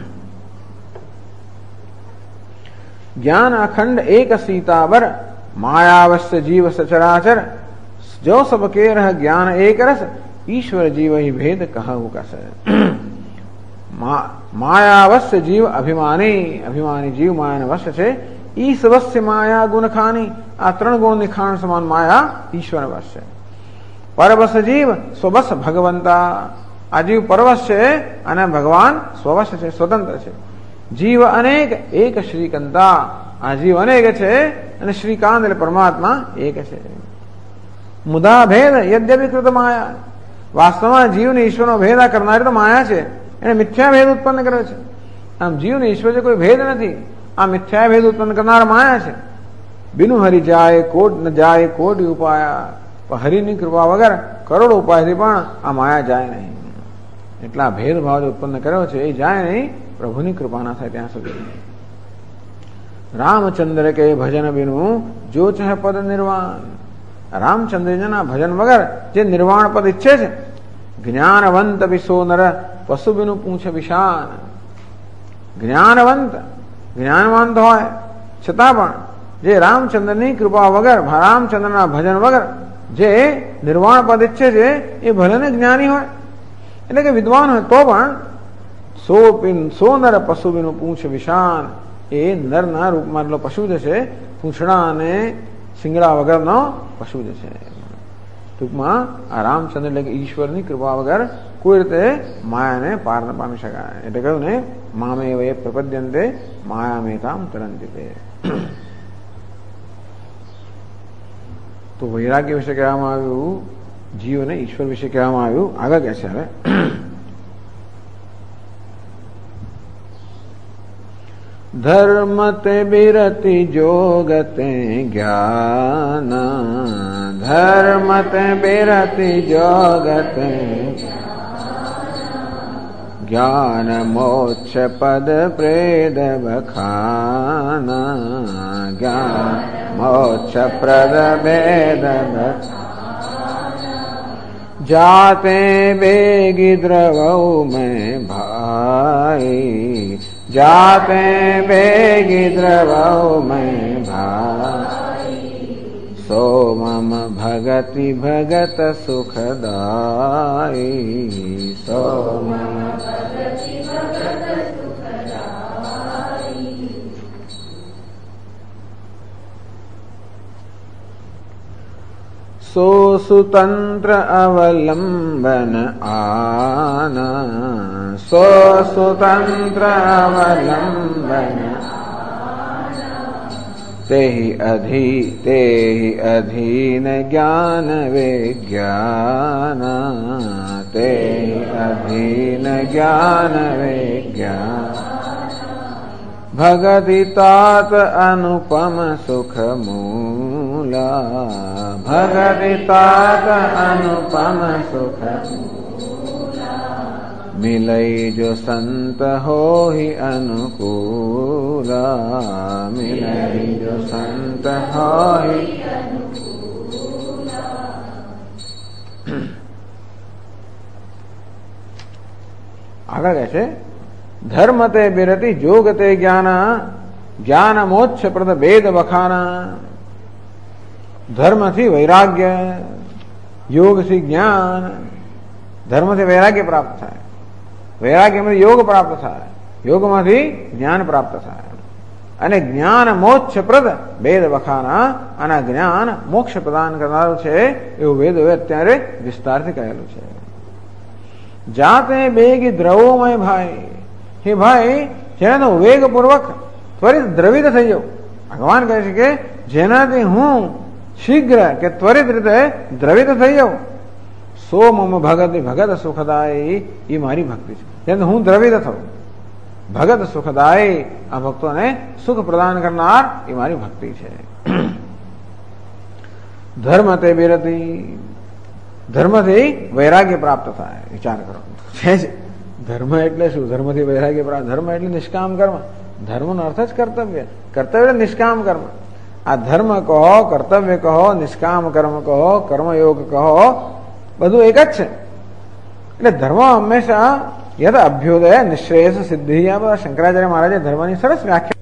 જ્ઞાન અખંડ એક સીતાબર मायावश्य जीव सचराचर जो सबके रह ज्ञान एक रस ईश्वर जीव ही भेद कहु कस. मायावश्य जीव अभिमानी जीव माया वश्य છે. ईश वश्य माया गुण खानी આ ત્રણ ગુણ ની ખાણ સમાન માયા ઈશ્વર વશ છે. પરવશ જીવ સ્વવશ ભગવંતા આ જીવ પરવશ છે અને ભગવાન સ્વવશ છે સ્વતંત્ર છે. જીવ અનેક એક શ્રીકંતા આ જીવ અનેક છે અને શ્રીકાંત એટલે પરમાત્મા એક છે. મુદા ભેદ યદ્યપિ કૃત માયા વાસ્તવમાં જીવ ને ઈશ્વરનો ભેદ કરનારી તો માયા છે. એને મિથ્યા ભેદ ઉત્પન્ન કર્યો છે. આમ જીવ ને ઈશ્વર જે કોઈ ભેદ નથી. આ મિથ્યા ભેદ ઉત્પન્ન કરનાર માયા છે. બિનુ હરિ જાય કોટ ન જાય કોટી ઉપાયા હરિની કૃપા વગર કરોડો ઉપાયથી પણ આ માયા જાય નહીં. એટલા ભેદભાવ જે ઉત્પન્ન કર્યો છે એ જાય નહીં પ્રભુની કૃપા ના થાય ત્યાં સુધી. રામચંદ્ર કે ભજન બિનુ જો ચહે પદ નિર્વાણ રામચંદ્રજીના ભજન વગર જે નિર્વાણ પદ ઈચ્છે છે. જ્ઞાનવંત વિસો નર પશુ બિનુ પૂછ વિશાન જ્ઞાનવંત જ્ઞાનવાન તો હોય છતાં પણ જે રામચંદ્રની કૃપા વગર રામચંદ્રના ભજન વગર જે નિર્વાણ પદ ઈચ્છે છે એ ભલે ને જ્ઞાની હોય એટલે કે વિદ્વાન હોય તો પણ સો નર પશુ બિનુ પૂછ વિશાન એ નરના રૂપમાં એટલો પશુ જ છે. પૂંછડા અને શિંગડા વગરનો પશુ જ છે. ટૂંકમાં આ રામચંદ્ર એટલે કે ઈશ્વરની કૃપા વગર કોઈ રીતે માયાને પાર ન પામી શકાય. એટલે કહ્યું ને મામે વયે પ્રપદ્યંતે માયામેતામ તરંતિ તે. તો વૈરાગ્ય વિશે કહેવામાં આવ્યું, જીવ અને ઈશ્વર વિશે કહેવામાં આવ્યું. આગળ કહે છે હવે धर्म ते बिरति जोगते ज्ञान धर्म ते बिरति जोगते ज्ञान मोक्ष पद प्रेद बखान ज्ञान मोक्ष प्रद भेद जाते बेगी द्रवौ में भाई जाते बेगी द्रवौ में भाई सो मम भगति भगत सुखदाई सो मम भगति भगत सुखदाई. सो सुतंत्र अवलंबन आना सो सुतंत्र अवलंबन ते ही अधीन ज्ञान विज्ञान ते ही अधीन ज्ञान विज्ञान भगति तात अनुपम सुख मूला भगति तात अनुपम सुख मिलई जो संत हो ही अनुकूला मिलई जो संत हो ही આગળ કહે છે ધર્મ તે બિરતિ જોગ તે જ્ઞાન જ્ઞાન મોક્ષ પ્રદ ભેદ વખાના. ધર્મથી વૈરાગ્ય યોગથી જ્ઞાન ધર્મથી વૈરાગ્ય પ્રાપ્ત થાય વૈરાગ્યમાંથી યોગ પ્રાપ્ત થાય યોગમાંથી જ્ઞાન પ્રાપ્ત થાય અને જ્ઞાન મોક્ષ પ્રદ ભેદ વખાના અને જ્ઞાન મોક્ષ પ્રદાન કરનારું છે એવું વેદ હવે અત્યારે વિસ્તારથી કહેલું છે. જાતે બેગી દ્રવોમય ભાઈ હે ભાઈ જેનો વેગપૂર્વક ત્વરિત દ્રવિત થઈ જાઉં. ભગવાન કહે છે કે જેનાથી હું શીઘ્ર કે ત્વરિત રીતે દ્રવિત થઈ જાઉં સો મમ ભગત ભગત સુખદાયી એ મારી ભક્તિ છે. જેને હું દ્રવિત થઉં ભગત સુખદાયી આ ભક્તોને સુખ પ્રદાન કરનાર એ મારી ભક્તિ છે. ધર્મ તે બિરતિ ધર્મથી વૈરાગ્ય પ્રાપ્ત થાય. વિચાર કરો છે જ ધર્મ એટલે શું? ધર્મથી વૈરાગ્ય પ્રાપ્ત. ધર્મ એટલે નિષ્કામ કર્મ. ધર્મનો અર્થ જ કર્તવ્ય. કર્તવ્ય એટલે નિષ્કામ કર્મ. આ ધર્મ કહો, કર્તવ્ય કહો, નિષ્કામ કર્મ કહો, કર્મયોગ કહો, બધું એક જ છે. એટલે ધર્મ હંમેશા યદ અભ્યુદય નિશ્રેયસ સિદ્ધિ, આ બધા શંકરાચાર્ય મહારાજે ધર્મની સરસ વ્યાખ્યા.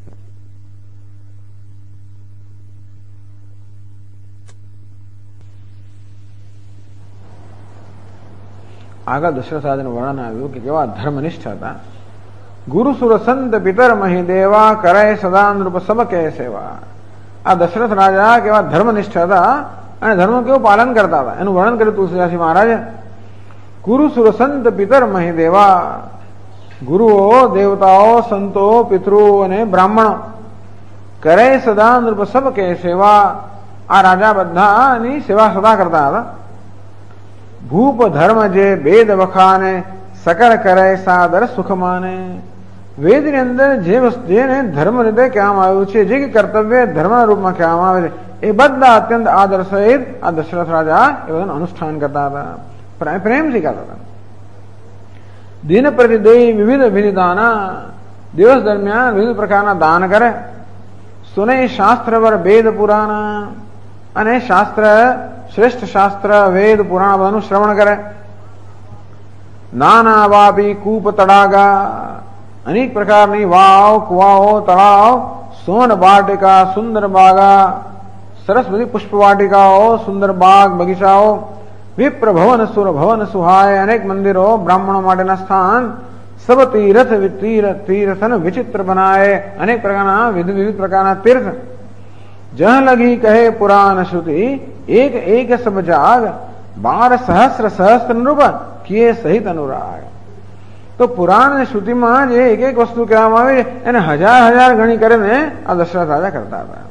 આગળ દશરથ રાજાનું વર્ણન આવ્યું કે કેવા ધર્મનિષ્ઠ હતા. ગુરુ સુર સંત પિતર મહી દેવા કરે સદા નૃપ સબ કે સેવા. આ દશરથ રાજા કેવા ધર્મનિષ્ઠ હતા અને ધર્મ કેવું પાલન કરતા હતા એનું વર્ણન કર્યું તુલસીદાસજી મહારાજે. ગુરુ સુર સંત પિતર મહી દેવા, ગુરુઓ, દેવતાઓ, સંતો, પિતૃઓ અને બ્રાહ્મણો કરે સદા નૃપ સબ કે સેવા. આ રાજા બધાની સેવા સદા કરતા હતા. ભૂપ ધર્મ જે વેદ વખાને સકળ કરે સાદર સુખ માને. વેદની અંદર જેને ધર્મ રીતે કહેવામાં આવ્યું છે, જે કર્તવ્ય ધર્મના રૂપમાં કહેવામાં આવે છે, એ બધા અત્યંત આદર સહિત આ દશરથ રાજા એ બધાનું અનુષ્ઠાન કરતા હતા, પ્રેમથી કરતા હતા. દિન પ્રતિદય વિવિધ વિધિદાના, દિવસ દરમિયાન વિવિધ પ્રકારના દાન કરે. સુને શાસ્ત્ર પર વેદ પુરાણા, અને શાસ્ત્ર, શ્રેષ્ઠ શાસ્ત્ર વેદ પુરાણ બધાનું શ્રવણ કરે. નાના વાપી કૂપ તડાગા, અનેક પ્રકારની વાવ, કુવાઓ, તળાવ, સોન વાટિકા, સુંદર બાગા, સરસ બધી પુષ્પ વાટિકાઓ, સુંદર બાગ બગીચાઓ, વિપ્ર ભવન સુર ભવન સુહાય, અનેક મંદિરો, બ્રાહ્મણો માટેના સ્થાન, સબ તીર્થ તીર્થન વિચિત્ર બનાય, અનેક પ્રકારના વિવિધ પ્રકારના તીર્થ. જહ લગી કહે પુરાણ શ્રુતિ, એક એક સબ જાગ, 12 સહસ્ર નૃપ કિએ સહિત અનુરાગ. તો પુરાણ અને શ્રુતિમાં જે એક એક વસ્તુ કહેવામાં આવે એને હજાર ગણી કરીને આ દશરથ રાજા કરતા હતા.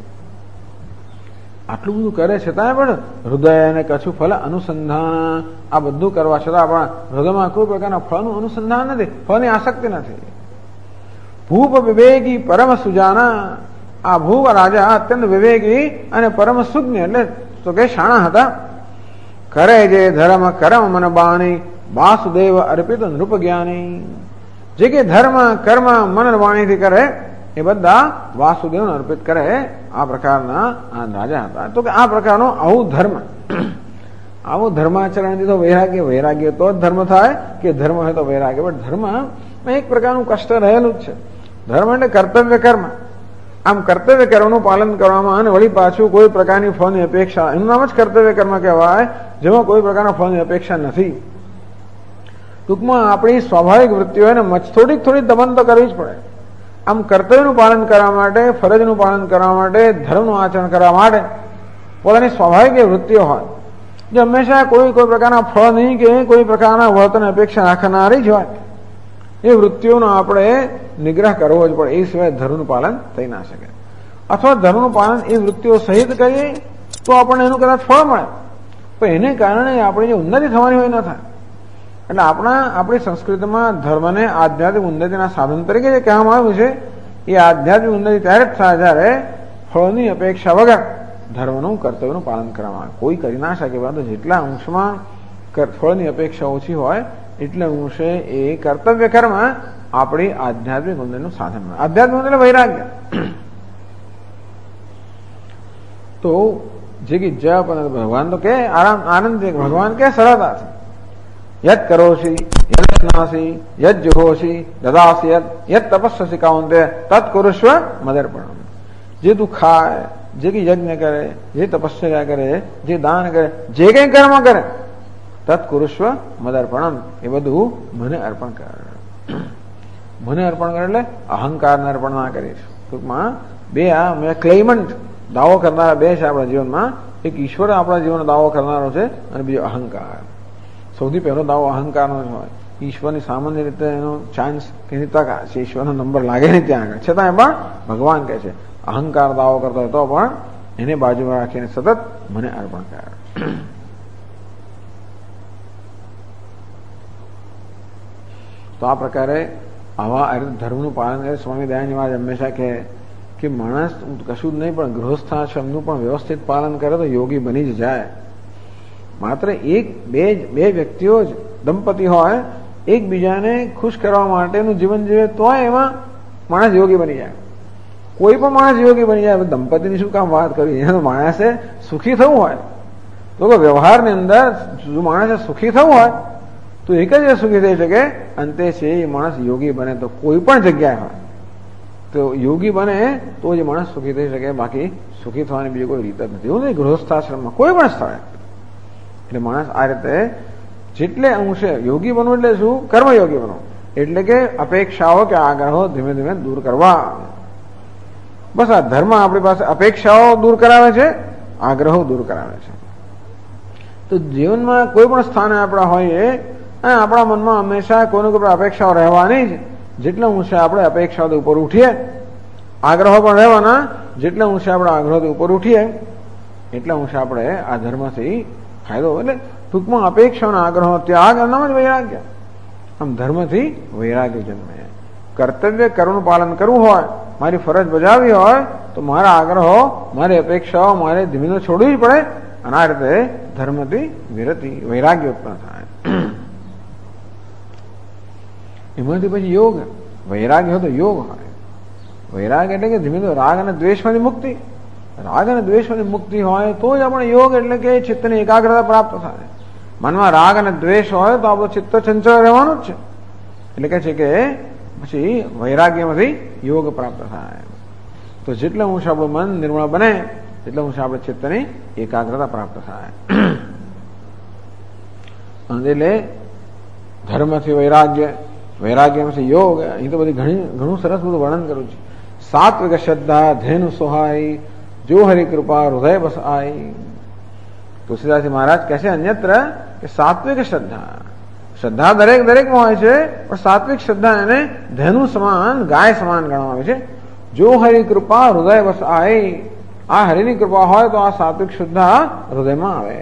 આટલું બધું કરે છતાંય પણ હૃદય અને કછું ફલ અનુસંધાન, આ બધું કરવા છતાં પણ હૃદયમાં કોઈ પ્રકારના ફળનું અનુસંધાન નથી, ફળની આસક્તિ નથી. ભૂપ વિવેકી પરમ સુજાના, આ ભૂપ રાજા અત્યંત વિવેકી અને પરમ સુજ્ઞ એટલે તો કે શાણા હતા. કરે જે ધર્મ કર્મ મન બાણી, વાસુદેવ અર્પિત નૃપ જ્ઞાની. જે કે ધર્મ કર્મ મન વાણીથી કરે એ બધા વાસુદેવને અર્પિત કરે, આ પ્રકારના આ રાજા હતા. તો કે આ પ્રકારનો આવું ધર્મ, આવું ધર્માચરણથી તો વૈરાગ્ય તો જ ધર્મ થાય કે ધર્મ હોય તો વૈરાગ્ય. પણ ધર્મમાં એક પ્રકારનું કષ્ટ રહેલું જ છે. ધર્મ એટલે કર્તવ્ય કર્મ. આમ કર્તવ્ય કર્મનું પાલન કરવામાં અને વળી પાછું કોઈ પ્રકારની ફળની અપેક્ષા, એનું નામ જ કર્તવ્ય કર્મ કહેવાય, જેમાં કોઈ પ્રકારના ફળની અપેક્ષા નથી. ટૂંકમાં આપણી સ્વાભાવિક વૃત્તિઓને થોડીક દમન તો કરવી જ પડે. આમ કર્તવ્યનું પાલન કરવા માટે, ફરજનું પાલન કરવા માટે, ધર્મનું આચરણ કરવા માટે પોતાની સ્વાભાવિક વૃત્તિઓ હોય, જે હંમેશા કોઈ પ્રકારના ફળ નહીં કે કોઈ પ્રકારના વર્તન અપેક્ષા રાખનારી જ હોય, એ વૃત્તિઓનો આપણે નિગ્રહ કરવો જ પડે. એ સિવાય ધર્મનું પાલન થઈ ના શકે. અથવા ધર્મનું પાલન એ વૃત્તિઓ સહિત કરીએ તો આપણને એનું કદાચ ફળ મળે, પણ એને કારણે આપણી જે ઉન્નતિ થવાની હોય ન થાય. એટલે આપણી સંસ્કૃતિમાં ધર્મને આધ્યાત્મિક ઉન્નતિના સાધન તરીકે જે કહેવામાં આવ્યું છે, એ આધ્યાત્મિક ઉન્નતિ ત્યારે જ થાય જ્યારે ફળની અપેક્ષા વગર ધર્મનું કર્તવ્યનું પાલન કરવામાં આવે. કોઈ કરી ના શકે, પરંતુ જેટલા અંશમાં ફળની અપેક્ષા ઓછી હોય એટલે અંશે એ કર્તવ્ય કર્મ આપણી આધ્યાત્મિક ઉન્નતિનું સાધન હોય. આધ્યાત્મિક એટલે વૈરાગ્ય. તો જે કે જપ અને ભગવાન તો કે આનંદ, ભગવાન કે સરળતાથી યદ કરોશી યદ સ્નાસી યદ જુહોશી દદાસી યદ તપસ્સી કાઉન્તે તત્ કુરુષ્વ મદર્પણમ. જે તું ખાય, જે કઈ યજ્ઞ કરે, જે તપસ્યા કરે, જે દાન કરે, જે કઈ કર્મ કરે, તત્ કુરુષ્વ મદર્પણમ, એ બધું મને અર્પણ કર. મને અર્પણ કરે એટલે અહંકારને અર્પણ ના કરીશ. ટૂંકમાં બે આ ક્લેમન્ટ દાવો કરનારા બે છે આપણા જીવનમાં. એક ઈશ્વર આપણા જીવનનો દાવો કરનારો છે અને બીજો અહંકાર. સૌથી પહેલો દાવો અહંકારનો જ હોય. ઈશ્વરની સામાન્ય રીતે એનો ચાન્સ કે તક છે, ઈશ્વરનો નંબર લાગે નહીં ત્યાં આગળ, છતાં પણ ભગવાન કહે છે અહંકાર દાવો કરતો હોય તો પણ એને બાજુમાં રાખીને સતત મને અર્પણ કર. તો આ પ્રકારે આવા ધર્મનું પાલન કરે. સ્વામી દયાનંદ મહારાજ હંમેશા કહે કે માણસ કશું જ નહીં પણ ગૃહસ્થાશ્રમનું પણ વ્યવસ્થિત પાલન કરે તો યોગી બની જ જાય. માત્ર બે વ્યક્તિઓ જ દંપતી હોય, એકબીજાને ખુશ કરવા માટેનું જીવન જીવે તો એમાં માણસ યોગી બની જાય. કોઈ પણ માણસ યોગી બની જાય. દંપતીની શું કામ વાત કરી? એને તો માણસે સુખી થવું હોય તો વ્યવહારની અંદર જો માણસે સુખી થવું હોય તો એક જ સુખી થઈ શકે, અંતે છે એ માણસ યોગી બને. તો કોઈ પણ જગ્યાએ હોય તો યોગી બને તો જ માણસ સુખી થઈ શકે, બાકી સુખી થવાની બીજી કોઈ રીત જ નથી. એવું નહીં, ગૃહસ્થાશ્રમમાં કોઈ પણ સ્થળે. એટલે માણસ આ રીતે જેટલે અંશે યોગી બનવું એટલે શું? કર્મયોગી બનવું એટલે કે અપેક્ષાઓ કે આગ્રહો ધીમે ધીમે દૂર કરવા. બસ આ ધર્મ આપણી પાસે અપેક્ષાઓ દૂર કરાવે છે, આગ્રહો દૂર કરાવે છે. તો જીવનમાં કોઈ પણ સ્થાને આપણા હોઈએ અને આપણા મનમાં હંમેશા કોઈની કોઈ અપેક્ષાઓ રહેવાની જ. જેટલા ઊંચે આપણે અપેક્ષાઓથી ઉપર ઉઠીએ, આગ્રહો પણ રહેવાના. જેટલા ઊંચે આપણે આગ્રહોથી ઉપર ઉઠીએ એટલા ઊંચે આપણે આ ધર્મથી ફાયદો. એટલે ટૂંકમાં અપેક્ષાઓના આગ્રહો ત્યાગ નામ જ વૈરાગ્ય. આમ ધર્મથી વૈરાગ્ય જન્મે. કર્તવ્ય કર્મનું પાલન કરવું હોય, મારી ફરજ બજાવવી હોય તો મારા આગ્રહો, મારી અપેક્ષાઓ મારે ધીમે છોડવી જ પડે. અને આ રીતે ધર્મથી વિરતિ વૈરાગ્ય ઉત્પન્ન થાય. એમાંથી પછી યોગ, વૈરાગ્ય હોય તો યોગ હોય. વૈરાગ્ય એટલે કે ધીમે ધીમે રાગ અને દ્વેષમાંથી મુક્તિ. રાગ અને દ્વેષમાંથી મુક્તિ હોય તો જ આપણે યોગ એટલે કે ચિત્તની એકાગ્રતા પ્રાપ્ત થાય. મનમાં રાગ અને દ્વેષ હોય તો આપણું ચિત્ત ચંચળ રહેવાનું જ છે. એટલે કે છે કે પછી વૈરાગ્યમાંથી યોગ પ્રાપ્ત થાય. તો જેટલા અંશ આપણું મન નિર્મળ બને એટલા અંશ આપણે ચિત્તની એકાગ્રતા પ્રાપ્ત થાય. એટલે ધર્મથી વૈરાગ્ય, વૈરાગ્યમાંથી યોગ. અહીં તો બધી ઘણું સરસ બધું વર્ણન કરું છું. સાત્વિક શ્રદ્ધા ધેનુ સોહાય, જો હરિ કૃપા હૃદય બસ આઈ. તુલસીદાસજી મહારાજ કહે છે અન્યત્ર કે સાત્વિક શ્રદ્ધા, શ્રદ્ધા દરેકમાં હોય છે, પણ સાત્વિક શ્રદ્ધા એને ધેનુ સમાન, ગાય સમાન ગણવામાં આવે છે. જો હરિ કૃપા હૃદય બસ આઈ, આ હરિની કૃપા હોય તો આ સાત્વિક શ્રદ્ધા હૃદયમાં આવે.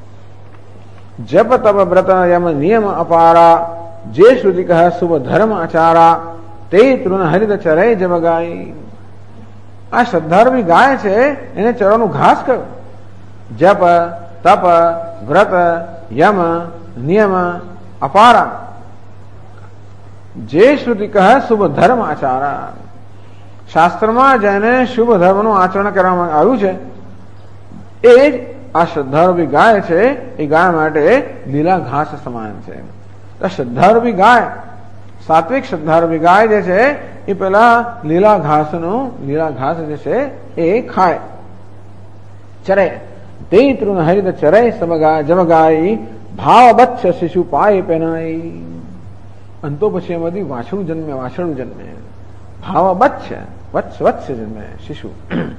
જપ તપ વ્રત યમ નિયમ અપારા, જે શ્રુતિ કહે શુભ ધર્મ આચારા, તે તૃણ હરિત ચરે જબ ગાય. આ શ્રદ્ધારૂપી ગાય છે, એને ચરવાનું ઘાસ કહ્યું. જપ તપ વ્રત યમ નિયમ અપારા, જે શ્રુતિ કહે શુભ ધર્મ આચારા. શાસ્ત્રમાં જેને શુભ ધર્મનું આચરણ કરવામાં આવ્યું છે એ જ આ શ્રદ્ધારૂપી ગાય છે. એ ગાય માટે લીલા ઘાસ સમાન છે. શ્રદ્ધારૂપી ગાય, સાત્વિક શ્રદ્ધારૂપી ગાય જે છે એ પેલા લીલા ઘાસ જે છે એ ખાય. ચરે તે તૃણ હરિત ચરે જમગાય, ભાવ બચ્છ શિશુ પાય પેનાઈ. અંતો પછી એમાંથી વાછડું જન્મે. ભાવ વત્સ જન્મે શિશુ.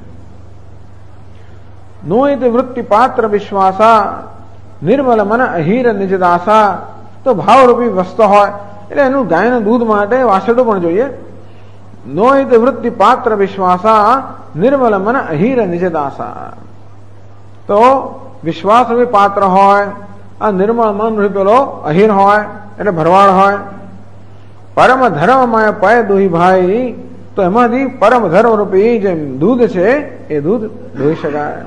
નોયત વૃત્તિ પાત્ર વિશ્વાસા, નિર્મલ મન અહીર નિજદાસા. તો ભાવરૂપી વસ્તુ હોય એટલે એનું ગાયના દૂધ માટે વાછરડું પણ જોઈએ. નોયત વૃત્તિ પાત્ર વિશ્વાસા, નિર્મલ મન અહીર નિજદાસા. તો વિશ્વાસરૂપી પાત્ર હોય, આ નિર્મળ મન રૂપી પેલો અહીર હોય એટલે ભરવાડ હોય. પરમ ધર્મમાં પય દોહી ભાઈ, તો એમાંથી પરમ ધર્મ રૂપી જે દૂધ છે એ દૂધ દોહી શકાય.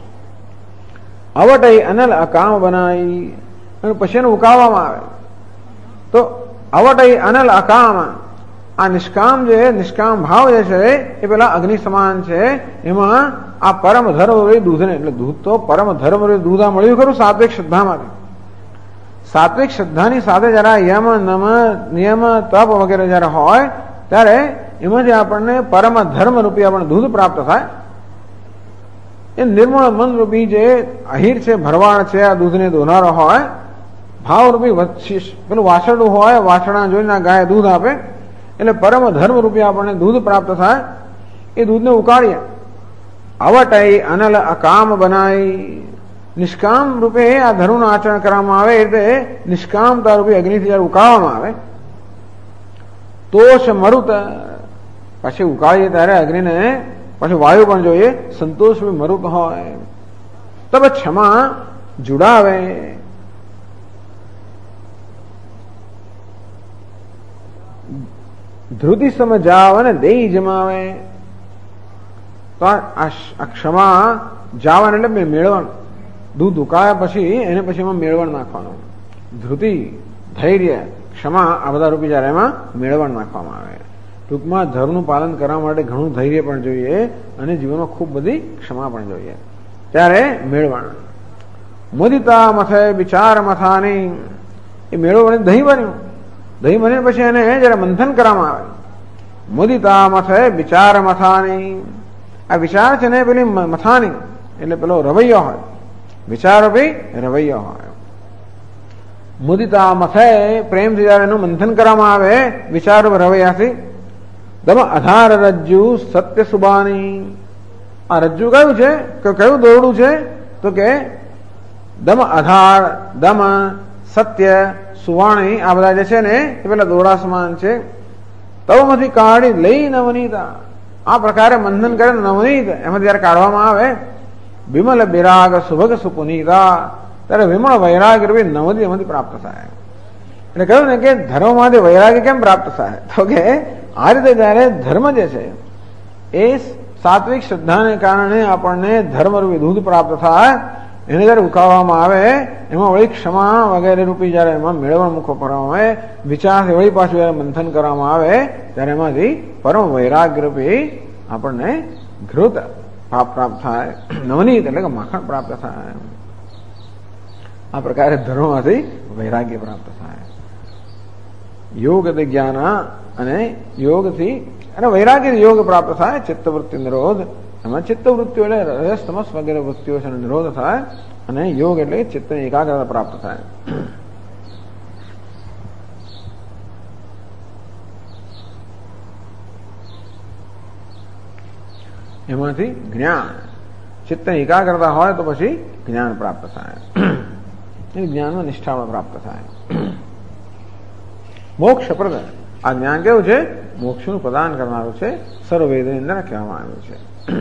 અવટઈ અનલ અકામ બનાવી, અને પછી એને ઉકાળવામાં આવે. તો અવટઈ અનલ અકામ, આ નિષ્કામ ભાવ જે છે એ પેલા અગ્નિ સમાન છે. એમાં આ પરમ ધર્મ દૂધને, એટલે દૂધ તો પરમ ધર્મ દૂધ આ મળ્યું ખરું સાત્વિક શ્રદ્ધામાંથી. સાત્વિક શ્રદ્ધાની સાથે જરા યમ નમ નિયમ તપ વગેરે જયારે હોય ત્યારે એમાંથી આપણને પરમ ધર્મ રૂપી આપણને દૂધ પ્રાપ્ત થાય. એ નિર્મળ મન રૂપી જે અહીર છે, ભરવાડ છે, આ દૂધને દોનારો હોય, ભાવરૂપી પેલું વાછરડું હોય, વાછરડા જોઈને ગાય દૂધ આપે એટલે પરમ ધર્મ રૂપી આપણને દૂધ પ્રાપ્ત થાય. એ દૂધને ઉકાળીએ. અવટઈ અનલ અકામ બનાઈ, નિષ્કામ રૂપે આ ધર્મનું આચરણ કરવામાં આવે એટલે નિષ્કામતા રૂપી અગ્નિથી જયારે ઉકાળવામાં આવે. તોષ મરુત, પછી ઉકાળીએ ત્યારે અગ્નિને પછી વાયુ પણ જોઈએ, સંતોષ મરુત હોય. તબ ક્ષમા જુડાવે, ધ્રુતિ સમજાવ અને દેઈ જમાવે. તો આ ક્ષમા જાવન એટલે મેળવણ. દૂધ ઉકાળ્યા પછી એને પછી એમાં મેળવણ નાખવાનું. ધ્રુતિ, ધૈર્ય, ક્ષમા આ બધા રૂપી જયારે એમાં મેળવણ નાખવામાં આવે. ટૂંકમાં ધર્મનું પાલન કરવા માટે ઘણું ધૈર્ય પણ જોઈએ અને જીવનમાં ખૂબ બધી ક્ષમા પણ જોઈએ, ત્યારે મેળવાના. મુદિતા મથે વિચાર મથાની, એ મેળો બની દહીં બન્યું. દહીં બને પછી એને જયારે મંથન કરવામાં આવે. મુદિતા મથે વિચાર મથાની, આ વિચાર છે ને પેલી મથાની એટલે પેલો રવૈયો હોય, વિચારો બી રવૈયો હોય. મુદિતા મથે પ્રેમથી જયારે એનું મંથન કરવામાં આવે વિચારો રવૈયાથી. દમ અધાર રજ્જુ સત્ય સુબાની, આ રજ્જુ કયું છે કે કયું દોરડું છે તો કે દમ આધાર, દમ, સત્ય, સુવાણી, આ બધા જે છે ને એ પેલા દોરડા સમાન છે. તવમાંથી કાઢી લઈ નવનીતા, આ પ્રકારે મંથન કરે નવનીત એમાંથી જયારે કાઢવામાં આવે. વિમલ બિરાગ સુભગ સુપુનીતા, ત્યારે વિમળ વૈરાગ્ય રૂપી નવદી એમાંથી પ્રાપ્ત થાય. એટલે કહ્યું ને કે ધર્મમાંથી વૈરાગ્ય કેમ પ્રાપ્ત થાય તો કે આ રીતે જયારે ધર્મ જે છે એ સાત્વિક શ્રદ્ધાને કારણે આપણને ધર્મરૂપી દૂધ પ્રાપ્ત થાય, એને જયારે ઉકાળવામાં આવે એમાં વળી ક્ષમા વગેરે રૂપી જયારે એમાં મેળવણ મુખો કરવામાં આવે, વિચારથી વળી પાછું જયારે મંથન કરવામાં આવે ત્યારે એમાંથી પરમ વૈરાગ્ય રૂપી આપણને ઘૃત પ્રાપ્ત થાય, નવનીત એટલે કે માખણ પ્રાપ્ત થાય. આ પ્રકારે ધર્મમાંથી વૈરાગ્ય પ્રાપ્ત થાય. યોગ જ્ઞાન અને યોગથી અને વૈરાગ્ય યોગ પ્રાપ્ત થાય. ચિત્તવૃત્તિ નિરોધ, એમાં ચિત્તવૃત્તિઓ એટલે રજસ તમસ વગેરે વૃત્તિઓ છે નિરોધ થાય અને યોગ એટલે ચિત્તની એકાગ્રતા પ્રાપ્ત થાય. એમાંથી જ્ઞાન, ચિત્તની એકાગ્રતા હોય તો પછી જ્ઞાન પ્રાપ્ત થાય, જ્ઞાનમાં નિષ્ઠામાં પ્રાપ્ત થાય. મોક્ષપ્રદ, આ જ્ઞાન કેવું છે? મોક્ષનું પ્રદાન કરનારું છે. સર્વવેદની અંદર કહેવામાં આવ્યું છે.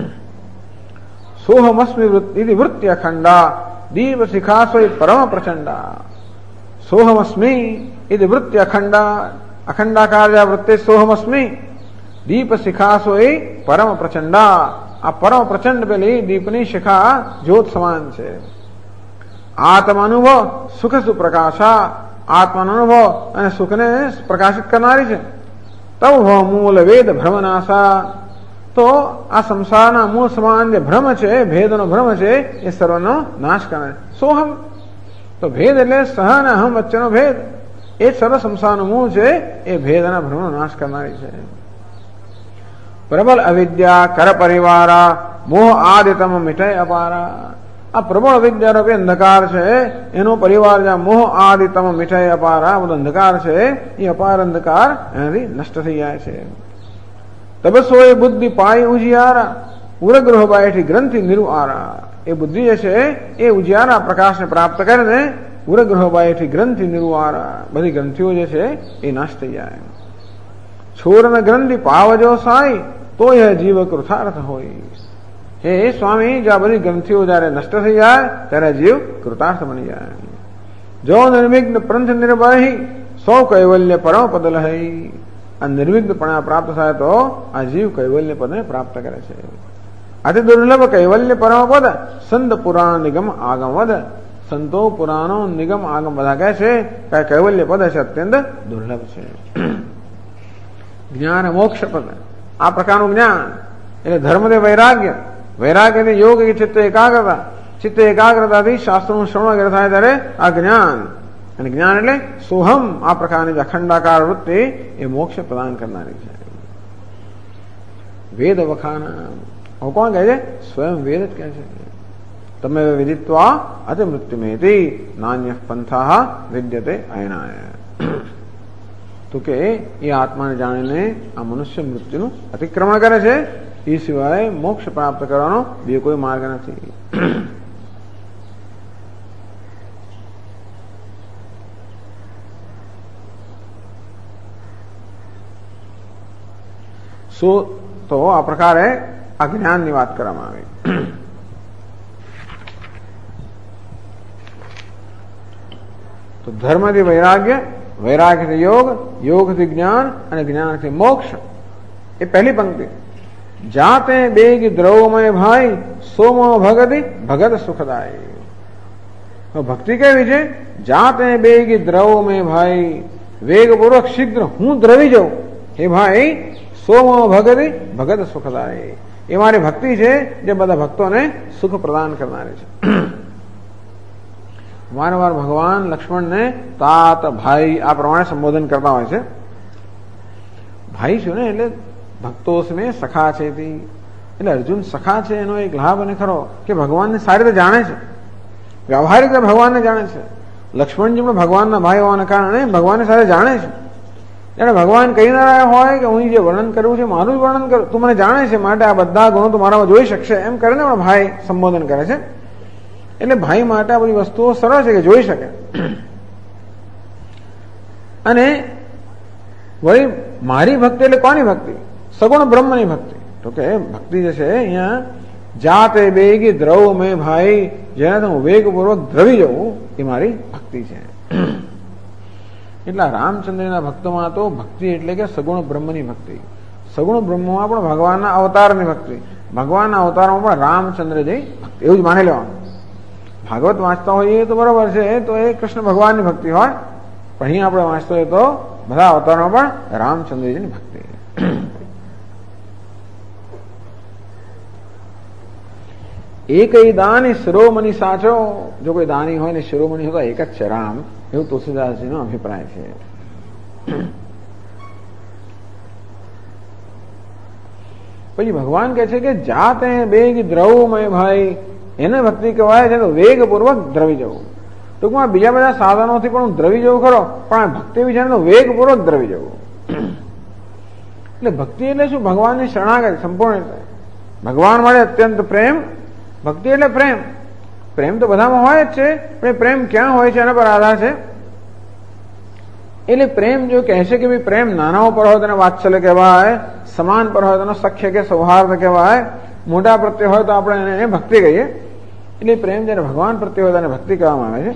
સોહમસ્મિ વૃત્તિ અખંડા દીપ શિખાસો પરમ પ્રચંડા. સોહમસ્મિ ઇતિ વૃત્તિ અખંડા, અખંડાકાર વૃત્તિ સોહમસ્મિ દીપ શિખાસો પરમ પ્રચંડા. આ પરમ પ્રચંડ પેલી દીપની શિખા જ્યોત સમાન છે. આત્મા અનુભવ સુખ સુપ્રકાશા, આત્માનો અનુભવ અને સુખને પ્રકાશિત કરનારી છે. તવ મૂળ વેદ ભ્રમનાશા, તો આ સંસારના મૂળ સમાન જે ભ્રમ છે, ભેદનો ભ્રમ છે, એ સર્વનો નાશ કરે. સોહમ તો ભેદ એટલે સહ અને અહમ વચ્ચેનો ભેદ, એ સર્વ સંસારનું મૂળ છે, એ ભેદ અને ભ્રમનો નાશ કરનારી છે. પ્રબલ અવિદ્યા કર પરિવારા મોહ આદિતમ મીઠાઈ અપારા. આ પ્રબળ અવિદ્યા રૂપી અંધકાર છે, એનો પરિવાર જ્યાં મોહ આદિતમ મીઠાઈ અપારા, બધો અંધકાર છે, એ અપાર અંધકાર એનાથી નષ્ટ થઈ જાય છે. તબસોય બુદ્ધિ પાય ઉજિયારા, ઉરગ્રહ બાયથી ગ્રંથિ નિરુઆરા. એ બુદ્ધિ જે છે એ ઉજિયારા પ્રકાશને પ્રાપ્ત કરીને ઉરગ્રહ બાયથી ગ્રંથિ નિરુઆરા, બધી ગ્રંથિઓ જે છે એ નાશ થઈ જાય. છોરને ગ્રંથિ પાવજો સાઈ તો એ જીવ કૃતાર્થ હોય. હે સ્વામી, જ્યાં બધી ગ્રંથિઓ જયારે નષ્ટ થઈ જાય ત્યારે જીવ કૃતાર્થ બની જાય. જો નિર્વિઘ્ન પંથ નિર્ભય સૌ કૈવલ્ય પરમ પદ લહી. આ નિર્વિઘ્નપણા પ્રાપ્ત થાય તો આ જીવ કૈવલ્ય પદને પ્રાપ્ત કરે છે. અતિ દુર્લભ કૈવલ્ય પરમ પદ સંત પુરાણ નિગમ આગમ વદ. સંતો પુરાણો નિગમ આગમ બધા કહે છે કે કૈવલ્ય પદ છે અત્યંત દુર્લભ છે. જ્ઞાન મોક્ષ પદ, આ પ્રકારનું જ્ઞાન એટલે ધર્મથી વૈરાગ્ય, વૈરાગ્યથી યોગ કે ચિત્ત એકાગ્રતા, ચિત્ત એકાગ્રતાથી શાસ્ત્રોનું શ્રવણ વગેરે થાય ત્યારે આ જ્ઞાન, અને જ્ઞાન એટલે સોહમ, આ પ્રકારની અખંડાકાર વૃત્તિ એ મોક્ષ પ્રદાન કરનારી છે. વેદ વખાણ, કોણ કહે છે? સ્વયં વેદ જ કહે છે. તમે વિદિત્વા અતિ મૃત્યુમેતિ નાન્ય પંથા વિદ્યતે અયનાય. તો કે એ આત્માને જાણીને આ મનુષ્ય મૃત્યુનું અતિક્રમણ કરે છે, એ સિવાય મોક્ષ પ્રાપ્ત કરવાનો બે કોઈ માર્ગ નથી. તો આ પ્રકારે આ જ્ઞાનની વાત કરવામાં આવી. તો ધર્મથી વૈરાગ્ય, વૈરાગ્યથી યોગ, યોગથી જ્ઞાન અને જ્ઞાનથી મોક્ષ, એ પહેલી પંક્તિ. જાતે બેગ દ્રવમય ભાઈ સોમો ભગતિ ભગત સુખદાય. ભક્તિ કેવી છે? જાતે બેગ દ્રવમય ભાઈ, વેગપૂર્વક શીઘ્ર હું દ્રવી જાઉં. હે ભાઈ, સોમો ભગતિ ભગત સુખદાય. એ મારી ભક્તિ છે જે બધા ભક્તોને સુખ પ્રદાન કરનારી છે. વારંવાર ભગવાન લક્ષ્મણને તાત ભાઈ આ પ્રમાણે સંબોધન કરતા હોય છે. ભાઈ છું ને એટલે ભક્તો સ્મે સખા છે. એટલે અર્જુન સખા છે એનો એક લાભ અને ખરો કે ભગવાનને સારી રીતે જાણે છે, વ્યવહારિક રીતે ભગવાનને જાણે છે. લક્ષ્મણજી પણ ભગવાનના ભાઈ હોવાના કારણે ભગવાનને સારી જાણે છે. એટલે ભગવાન કહી ના રહ્યા હોય કે હું જે વર્ણન કર્યું છે મારું જ વર્ણન કરું, તું મને જાણે છે માટે આ બધા ગુણો તું મારામાં જોઈ શકશે એમ કરીને પણ ભાઈ સંબોધન કરે છે. એટલે ભાઈ માટે આ બધી વસ્તુઓ સરળ છે કે જોઈ શકે. અને વળી મારી ભક્તિ એટલે કોની ભક્તિ? સગુણ બ્રહ્મની ભક્તિ. તો કે ભક્તિ જે છે અહીંયા જાતે બેગી દ્રવ મેં ભાઈ, જેનાથી હું વેગપૂર્વક દ્રવી જવું એ મારી ભક્તિ છે. એટલા રામચંદ્રના ભક્તોમાં તો ભક્તિ એટલે કે સગુણ બ્રહ્મની ભક્તિ. સગુણ બ્રહ્મમાં પણ ભગવાનના અવતારની ભક્તિ, ભગવાનના અવતારમાં પણ રામચંદ્રજી ભક્તિ એવું જ માની લેવાનું. ભાગવત વાંચતા હોઈએ તો બરોબર છે, તો એ કૃષ્ણ ભગવાનની ભક્તિ હોય, પણ અહીં આપણે વાંચતા હોઈએ તો બધા અવતારમાં પણ રામચંદ્રજીની ભક્તિ. એક દાની શિરોમણી સાચો, જો કોઈ દાની હોય ને શિરોમણી હોય તો એક જ છે રામ, એવું તુલસીદાસજીનો અભિપ્રાય છે. પછી ભગવાન કહે છે કે જાતે બેગ દ્રવમય ભાઈ, એને ભક્તિ કહેવાય છે તો વેગપૂર્વક દ્રવી જવું. ટૂંકમાં બીજા બધા સાધનોથી પણ હું દ્રવી જવું ખરો, પણ ભક્તિ વિશે તો વેગપૂર્વક દ્રવી જવું. એટલે ભક્તિ એટલે શું? ભગવાનની શરણાગત સંપૂર્ણ રીતે. ભગવાન માટે અત્યંત પ્રેમ. ભક્તિ એટલે પ્રેમ. પ્રેમ તો બધામાં હોય જ છે, પણ પ્રેમ ક્યાં હોય છે એના પર આધાર છે. એટલે પ્રેમ જો કહેશે કે ભાઈ પ્રેમ નાના ઉપર હોય તેને વાત્સલ્ય કહેવાય, સમાન પર હોય તેનો સખ્ય કે સૌહાર્દ કહેવાય, મોટા પ્રત્યે હોય તો આપણે એને ભક્તિ કહીએ. એટલે પ્રેમ જયારે ભગવાન પ્રત્યે હોય તેને ભક્તિ કહેવામાં આવે છે.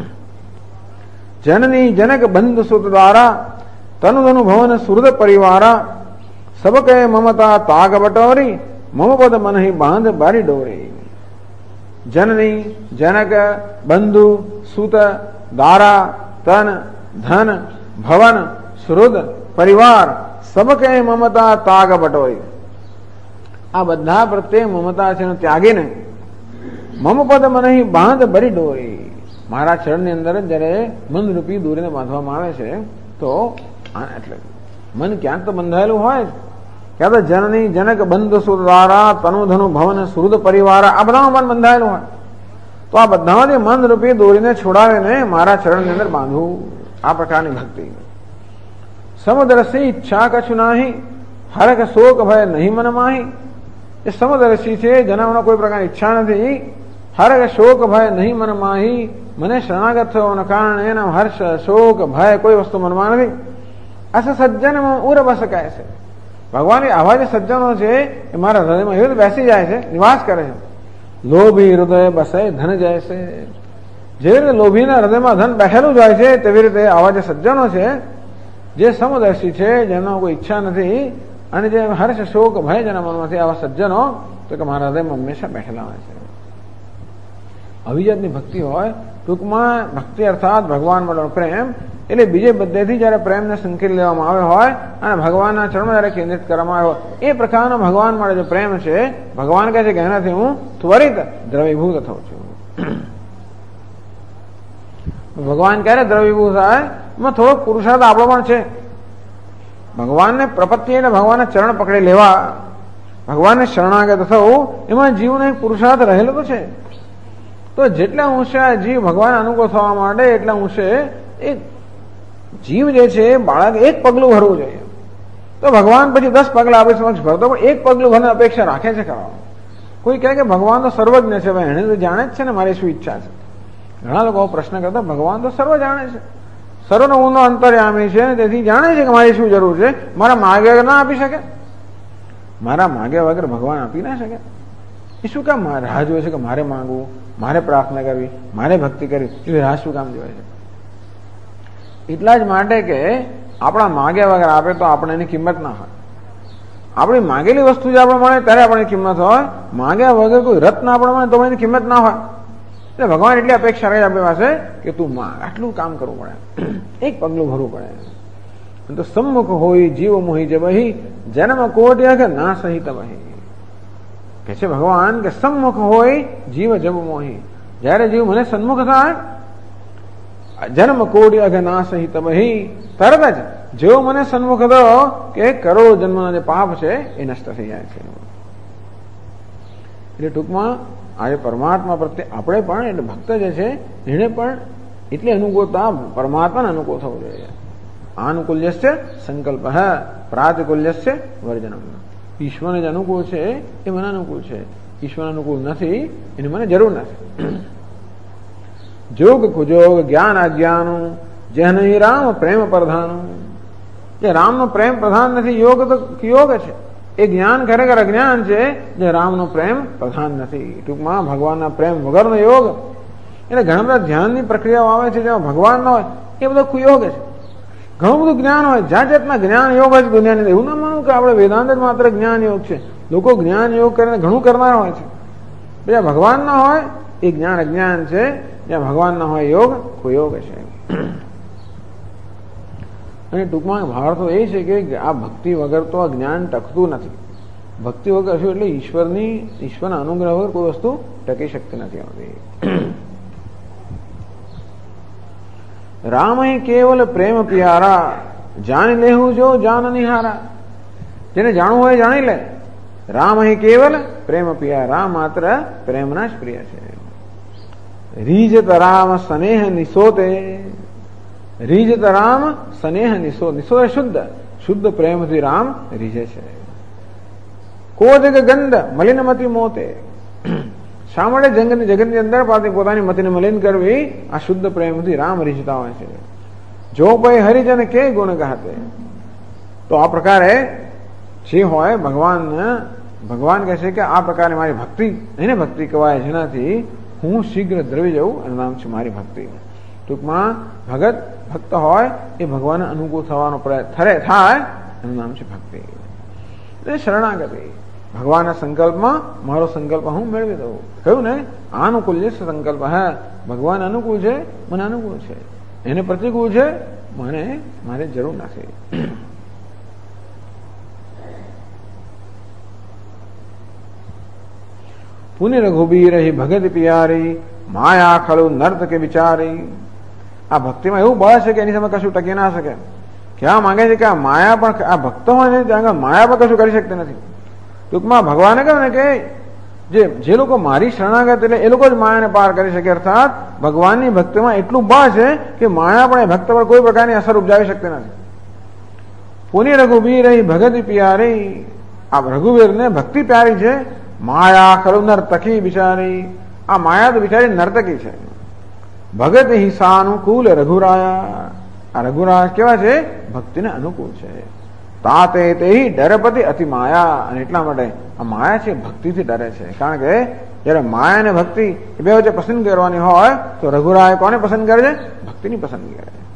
જનની જનક બંધુ સુત દ્વારા તનુ ધનુ ભવન સુહૃદ પરિવારા, સબ કહે મમતા તાગ બટોરી, મમ પદ મનહી બાંધ બારી ડોરી. જનની જનક બંધુ સુત દારા તન ધન ભવન સુહૃદ પરિવાર, સબ કહે મમતા તાગ બટોરી. આ બધા પ્રત્યે મમતા છે ત્યાગીને મમ પદ મનહી બાંધ બરી ડોરી, મારા ચરણની અંદર જયારે મનરૂપી દોરીને બાંધવામાં આવે છે તો એટલે મન ક્યાંક તો બંધાયેલું હોય જ. ક્યાં તો જનની જનક બંધ સુધારા તનુ ધનુ ભવન સુહૃદ પરિવાર, આ બધામાં મન બંધાયેલું હોય તો આ બધામાંથી મન રૂપી દોરીને છોડાવીને મારા ચરણની અંદર બાંધવું, આ પ્રકારની ભક્તિ. સમદર્શી ઈચ્છા કછું નાહી, હરખ શોક ભય નહીં મન માહી. એ સમદર્શી છે, જેનામાં કોઈ પ્રકારની ઈચ્છા નથી, હરખ શોક ભય નહીં મન માહી, મને શરણાગત થવાના કારણે એના હર્ષ શોક ભય કોઈ વસ્તુ મનમાં નથી. અસ સજ્જન ઉર બસ કહે છે. ભગવાન આવા જે સજ્જનો છે એ મારા હૃદયમાં એવી રીતે બેસી જાય છે, નિવાસ કરે છે. લોભી હૃદય બસે ધન જાય છે. જેવી રીતે લોભીના હૃદયમાં ધન બેઠેલું જાય છે, તેવી રીતે આવા જે સજ્જનો છે જે સમદર્શી છે, જેનો કોઈ ઈચ્છા નથી અને જે હર્ષ શોક ભય જેના મનમાંથી, આવા સજ્જનો તો કે મારા હૃદયમાં હંમેશા બેઠેલા હોય છે. આવી જાતની ભક્તિ હોય. ટૂંકમાં ભક્તિ અર્થાત ભગવાન માટેનો પ્રેમ. એટલે બીજે બધેથી જયારે પ્રેમને સંકેત લેવામાં આવ્યો હોય અને ભગવાનના ચરણમાં જયારે કેન્દ્રિત કરવામાં આવ્યો, એ પ્રકારનો ભગવાન માટે જે પ્રેમ છે, ભગવાન કહે છે કે એનાથી હું ત્વરિત દ્રવીભૂત થઉં છું. ભગવાન ક્યારે દ્રવીભૂત થાય? એમાં થોડોક પુરુષાર્થ આપણો પણ છે. ભગવાનને પ્રપત્તિ એટલે ભગવાનના ચરણ પકડી લેવા, ભગવાનને શરણાગત થવું, એમાં જીવનો એક પુરુષાર્થ રહેલો તો છે. તો જેટલા અંશે આ જીવ ભગવાન અનુકૂળ થવા માટે એટલા અંશે એક જીવ જે છે બાળક એક પગલું ભરવું જોઈએ. તો ભગવાન પછી 10 પગલા આપણી સમક્ષ ભરતો, પણ એક પગલું ભરવાની અપેક્ષા રાખે છે કરવા. કોઈ કહે કે ભગવાન તો સર્વજ્ઞ છે, ભાઈ એને તો જાણે જ છે ને મારી શું ઈચ્છા છે. ઘણા લોકો પ્રશ્ન કરતા, ભગવાન તો સર્વ જાણે છે, સર્વનો ઊંડો અંતર્યામી છે, તેથી જાણે છે કે મારી શું જરૂર છે. મારા માગે વગર ના આપી શકે? મારા માગે વગર ભગવાન આપી ના શકે? એ શું કામ રાહ જોવે છે કે મારે માંગવું, મારે પ્રાર્થના કરવી, મારે ભક્તિ કરવી? એવી રાહ શું કામ જોવે છે? એટલા જ માટે કે આપણા માગ્યા વગર આપે તો આપણે એની કિંમત ના હોય. આપણી માગેલી વસ્તુ જે આપણે મળે ત્યારે આપણી કિંમત હોય. માગ્યા વગર કોઈ રત્ન આપણે મળે તો એની કિંમત ના હોય. એટલે ભગવાન એટલી અપેક્ષા રહે આપણી પાસે કે તું માંગ, આટલું કામ કરવું પડે, એક પગલું ભરવું પડે. તો સમ્મુખ હોય જીવ મોહી જબહી જન્મ કોટિ અઘ ના સહિત વહી. કે છે ભગવાન કે સમ્મુખ હોય જીવ જબ મોહી, જયારે જીવ મને સન્મુખ થાય, જન્મ કોટિ અઘ ના સહિત વહી, તરત જ જેવો મને સન્મુખ થો કે કરોડો જન્મના જે પાપ છે એ નષ્ટ થઈ જાય છે. એટલે ટૂંકમાં આજે પરમાત્મા પ્રત્યે આપણે પણ એટલે ભક્ત જે છે એને પણ એટલી અનુકૂળતા પરમાત્માને અનુકૂળ થવું જોઈએ. આનુકૂલ્યસ્ય સંકલ્પ પ્રાતિકૂલ્યસ્ય વર્જનમ. ઈશ્વરને જે અનુકૂળ છે એ મને અનુકૂળ છે, ઈશ્વર અનુકૂળ નથી એની મને જરૂર નથી. જોગ કુજોગ જ્ઞાન અજ્ઞાનું જે નહીં રામ પ્રેમ પ્રધાનું. જે રામનો પ્રેમ પ્રધાન નથી, યોગ તો યોગ છે, એ જ્ઞાન ખરેખર અજ્ઞાન છે જે રામનો પ્રેમ પ્રધાન નથી. ટૂંકમાં ભગવાનના પ્રેમ વગરનો યોગ એટલે ઘણા બધા ધ્યાનની પ્રક્રિયાઓ આવે છે જેમાં ભગવાન ન હોય એ બધો કુયોગ છે. ઘણું બધું જ્ઞાન હોય, જાત જાતના જ્ઞાન યોગ છે દુનિયાની. એવું ના માનું કે આપણે વેદાંત જ માત્ર જ્ઞાન યોગ છે. લોકો જ્ઞાન યોગ કરીને ઘણું કરનાર હોય છે. જ્યાં ભગવાન ના હોય એ જ્ઞાન અજ્ઞાન છે, જ્યાં ભગવાન ના હોય યોગ કુયોગ છે. અને ટૂંકમાં ભાવ તો એ છે કે આ ભક્તિ વગર તો આ જ્ઞાન ટકતું નથી. ભક્તિ વગર શું એટલે ઈશ્વરના અનુગ્રહ વગર કોઈ વસ્તુ ટકી શકતી નથી હોતી. રામ કેવલ પ્રેમ પ્યારા, જાણી લેવું જો જાન નિહારા. જેને જાણવું હોય જાણી લે. રામ કેવલ પ્રેમ પ્યારા, માત્ર પ્રેમના જ પ્રિય છે. રીજત રામ સ્નેહ નિશોતે, રીજત રામ સ્નેહ નિશો. નિશો એ શુદ્ધ, શુદ્ધ પ્રેમથી રામ રીજે છે. કોજગ ગંધ મલિનમતી મોતે. શા માટે જગતની અંદર પોતાની મતિને મલિન કરવી? આ શુદ્ધ પ્રેમથી રામ રીઝતા હોય છે. જો ભાઈ હરિજન કે ગુણ ગાતે. તો આ પ્રકારે જે હોય ભગવાન કહે છે કે આ પ્રકારે મારી ભક્તિ, એને ભક્તિ કહેવાય, જેનાથી હું શીઘ્ર દ્રવી જવું, એનું નામ છે મારી ભક્તિ. ટૂંકમાં ભક્ત હોય એ ભગવાનને અનુકૂળ થવાનો પ્રયત્ન થાય, એનું નામ છે ભક્તિ. એટલે શરણાગતિ. ભગવાનના સંકલ્પમાં મારો સંકલ્પ હું મેળવી દઉં. કહ્યું ને આનુકૂલ્ય સંકલ્પ. ભગવાન અનુકૂળ છે, મને અનુકૂળ છે. એને પ્રતિકૂળ છે, મારે જરૂર નથી. પુનિ રઘુબીર ભગત પિયારી, માયા ખલુ નર્ત કે વિચારી. આ ભક્તિમાં એવું બળ છે કે એની સામે કશું ટકી ના શકે. કહેવા માંગે છે કે આ માયા પણ, આ ભક્ત હોય ને ત્યાં માયા પણ કશું કરી શકતી નથી. ટૂંકમાં ભગવાને કહ્યું ને કે જે લોકો મારી શરણાગત એટલે એ લોકો જ માયાને પાર કરી શકે. અર્થાત ભગવાનની ભક્તિમાં એટલું બળ છે કે માયા પણ એ ભક્ત પર કોઈ પ્રકારની અસર ઉપજાવી શકતી નથી. પુનિ રઘુબીર ભગત પિયારી. આ રઘુવીરને ભક્તિ પ્યારી છે. માયા ખરું નર્તકી બિચારી. આ માયા તો બિચારી નર્તકી છે. ભગત હિસાનુકૂલ રઘુરાયા. આ રઘુરાય કેવા છે? ભક્તિને અનુકૂળ છે. તાતે તે ડરપતિ અતિ માયા. અને એટલા માટે આ માયા છે ભક્તિથી ડરે છે. કારણ કે જયારે માયા અને ભક્તિ એ બે વચ્ચે પસંદ કરવાની હોય તો રઘુરાય કોને પસંદ કરે છે? ભક્તિની પસંદગી કરે છે.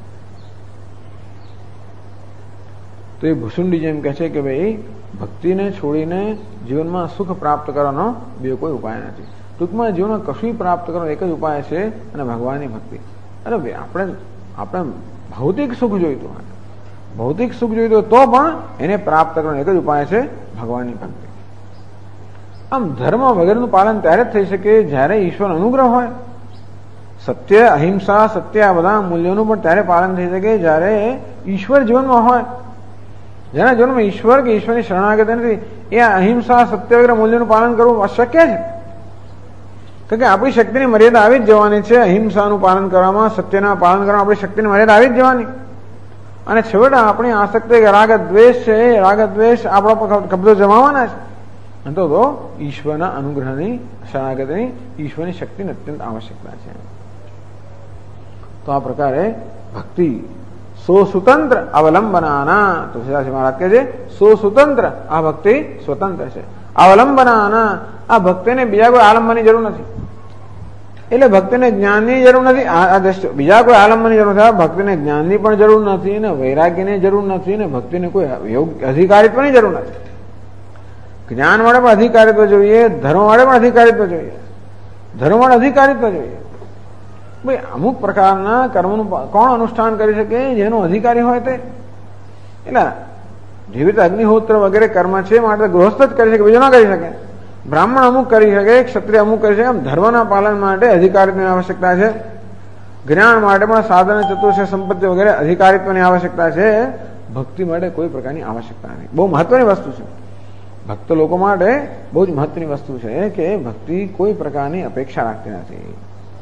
તો એ ભુસુંડી જેમ કહે છે કે ભાઈ ભક્તિને છોડીને જીવનમાં સુખ પ્રાપ્ત કરવાનો બીજો કોઈ ઉપાય નથી. ટૂંકમાં જીવનમાં કશું પ્રાપ્ત કરવાનો એક જ ઉપાય છે, અને ભગવાનની ભક્તિ. અરે ભાઈ આપણે ભૌતિક સુખ જોઈતું હોય, ભૌતિક સુખ જોઈતું તો પણ એને પ્રાપ્ત કરવાનો એક જ ઉપાય છે ભગવાનની ભક્તિ. આમ ધર્મ વગેરેનું પાલન ત્યારે જ થઈ શકે જ્યારે ઈશ્વર અનુગ્રહ હોય. સત્ય, અહિંસા, સત્ય આ બધા મૂલ્યોનું પણ ત્યારે પાલન થઈ શકે જ્યારે ઈશ્વર જીવનમાં હોય. જેના જીવનમાં ઈશ્વર કે ઈશ્વરની શરણાગતિ નથી, એ અહિંસા, સત્ય વગેરે મૂલ્યોનું પાલન કરવું અશક્ય છે. કારણ કે આપણી શક્તિની મર્યાદા આવી જ જવાની છે. અહિંસાનું પાલન કરવામાં, સત્યના પાલન કરવામાં આપણી શક્તિની મર્યાદા આવી જ જવાની. અને છેવટે આપણી આસક્તિ રાગ દ્વેષ છે, એ રાગ દ્વેષ આપણા પર કબજો જમાવાના છે. અને તો ઈશ્વરના અનુગ્રહની, શરણાગતિની, ઈશ્વરની શક્તિની અત્યંત આવશ્યકતા છે. તો આ પ્રકારે ભક્તિ સો સ્વતંત્ર અવલંબનાના. તુલસીદાસ મહારાજ કહે છે સો સ્વતંત્ર, આ ભક્તિ સ્વતંત્ર છે. અવલંબનાના, આ ભક્તિને બીજા કોઈ આલંબનની જરૂર નથી. એટલે ભક્તિને જ્ઞાનની જરૂર નથી. આ દ્રષ્ટિ બીજા કોઈ આલંબનની જરૂર નથી. ભક્તિને જ્ઞાનની પણ જરૂર નથી, ને વૈરાગ્યની જરૂર નથી, ને ભક્તિને કોઈ અધિકારીત્વની જરૂર નથી. જ્ઞાન વાળે પણ અધિકારીત્વ જોઈએ, ધર્મ વાળે પણ અધિકારીત્વ જોઈએ. ધર્મ વાળે અધિકારીત્વ જોઈએ. ભાઈ અમુક પ્રકારના કર્મનું કોણ અનુષ્ઠાન કરી શકે? જેનો અધિકારી હોય તે. એટલે જેવી રીતે અગ્નિહોત્ર વગેરે કર્મ છે માટે ગૃહસ્થ જ કરી શકે, બીજો ના કરી શકે. બ્રાહ્મણ અમુક કરી શકે, ક્ષત્રિય અમુક કરી શકે. આમ ધર્મના પાલન માટે અધિકારીત્વની આવશ્યકતા છે. જ્ઞાન માટે પણ સાધન ચતુર્થ સંપત્તિ વગેરે અધિકારીત્વની આવશ્યકતા છે. ભક્તિ માટે કોઈ પ્રકારની આવશ્યકતા નથી. બહુ મહત્વની વસ્તુ છે. ભક્ત લોકો માટે બહુ જ મહત્વની વસ્તુ છે કે ભક્તિ કોઈ પ્રકારની અપેક્ષા રાખતી નથી.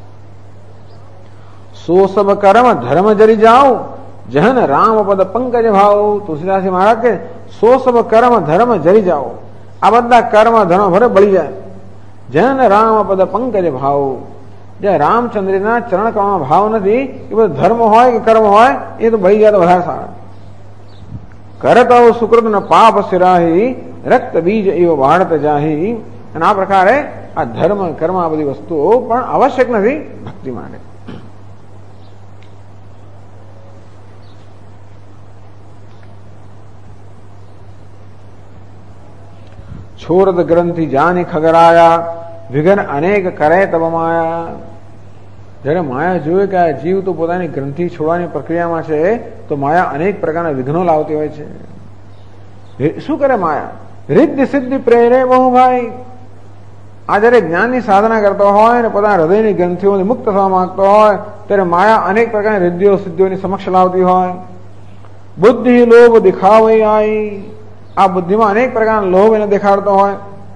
સો સબ કર્મ ધર્મ જરી જાઓ જહન રામ પદ પંકજ ભાવ. તુલસીદાસજી મહારાજ કે સો સબ કર્મ ધર્મ જરી જાઓ, આ બધા કર્મ ધર્મ ભરે બળી જાય. જન રામ પદ પંકજ ભાવ, જે રામચંદ્રના ચરણ કમળમાં ભાવ નથી એ બધું ધર્મ હોય કે કર્મ હોય એ તો બળી જાય તો વધારે સારા. કરતો સુકૃત ન પાપ સિરાહી રક્ત બીજ એવો વાળત જાહી. અને આ પ્રકારે આ ધર્મ કર્મ આ બધી વસ્તુઓ પણ આવશ્યક નથી ભક્તિ માટે. છોરદ ગ્રંથિ જાની ખગરાયા વિઘન અનેક કરે તબ માયા. જયારે માયા જોયે કે આ જીવ તો પોતાની ગ્રંથિ છોડવાની પ્રક્રિયામાં છે તો માયા અનેક પ્રકારના વિઘ્નો લાવતી હોય છે. શું કરે માયા? રિદ્ધિ સિદ્ધિ પ્રેરે બહુ ભાઈ. આ જયારે જ્ઞાનની સાધના કરતો હોય ને પોતાના હૃદયની ગ્રંથિઓથી મુક્ત થવા માંગતો હોય ત્યારે માયા અનેક પ્રકારની રિદ્ધિઓ સિદ્ધિઓની સમક્ષ લાવતી હોય. બુદ્ધિ લોભ દિખાવઈ આઈ. આ બુદ્ધિમાં અનેક પ્રકારના લોભ એને દેખાડતો હોય.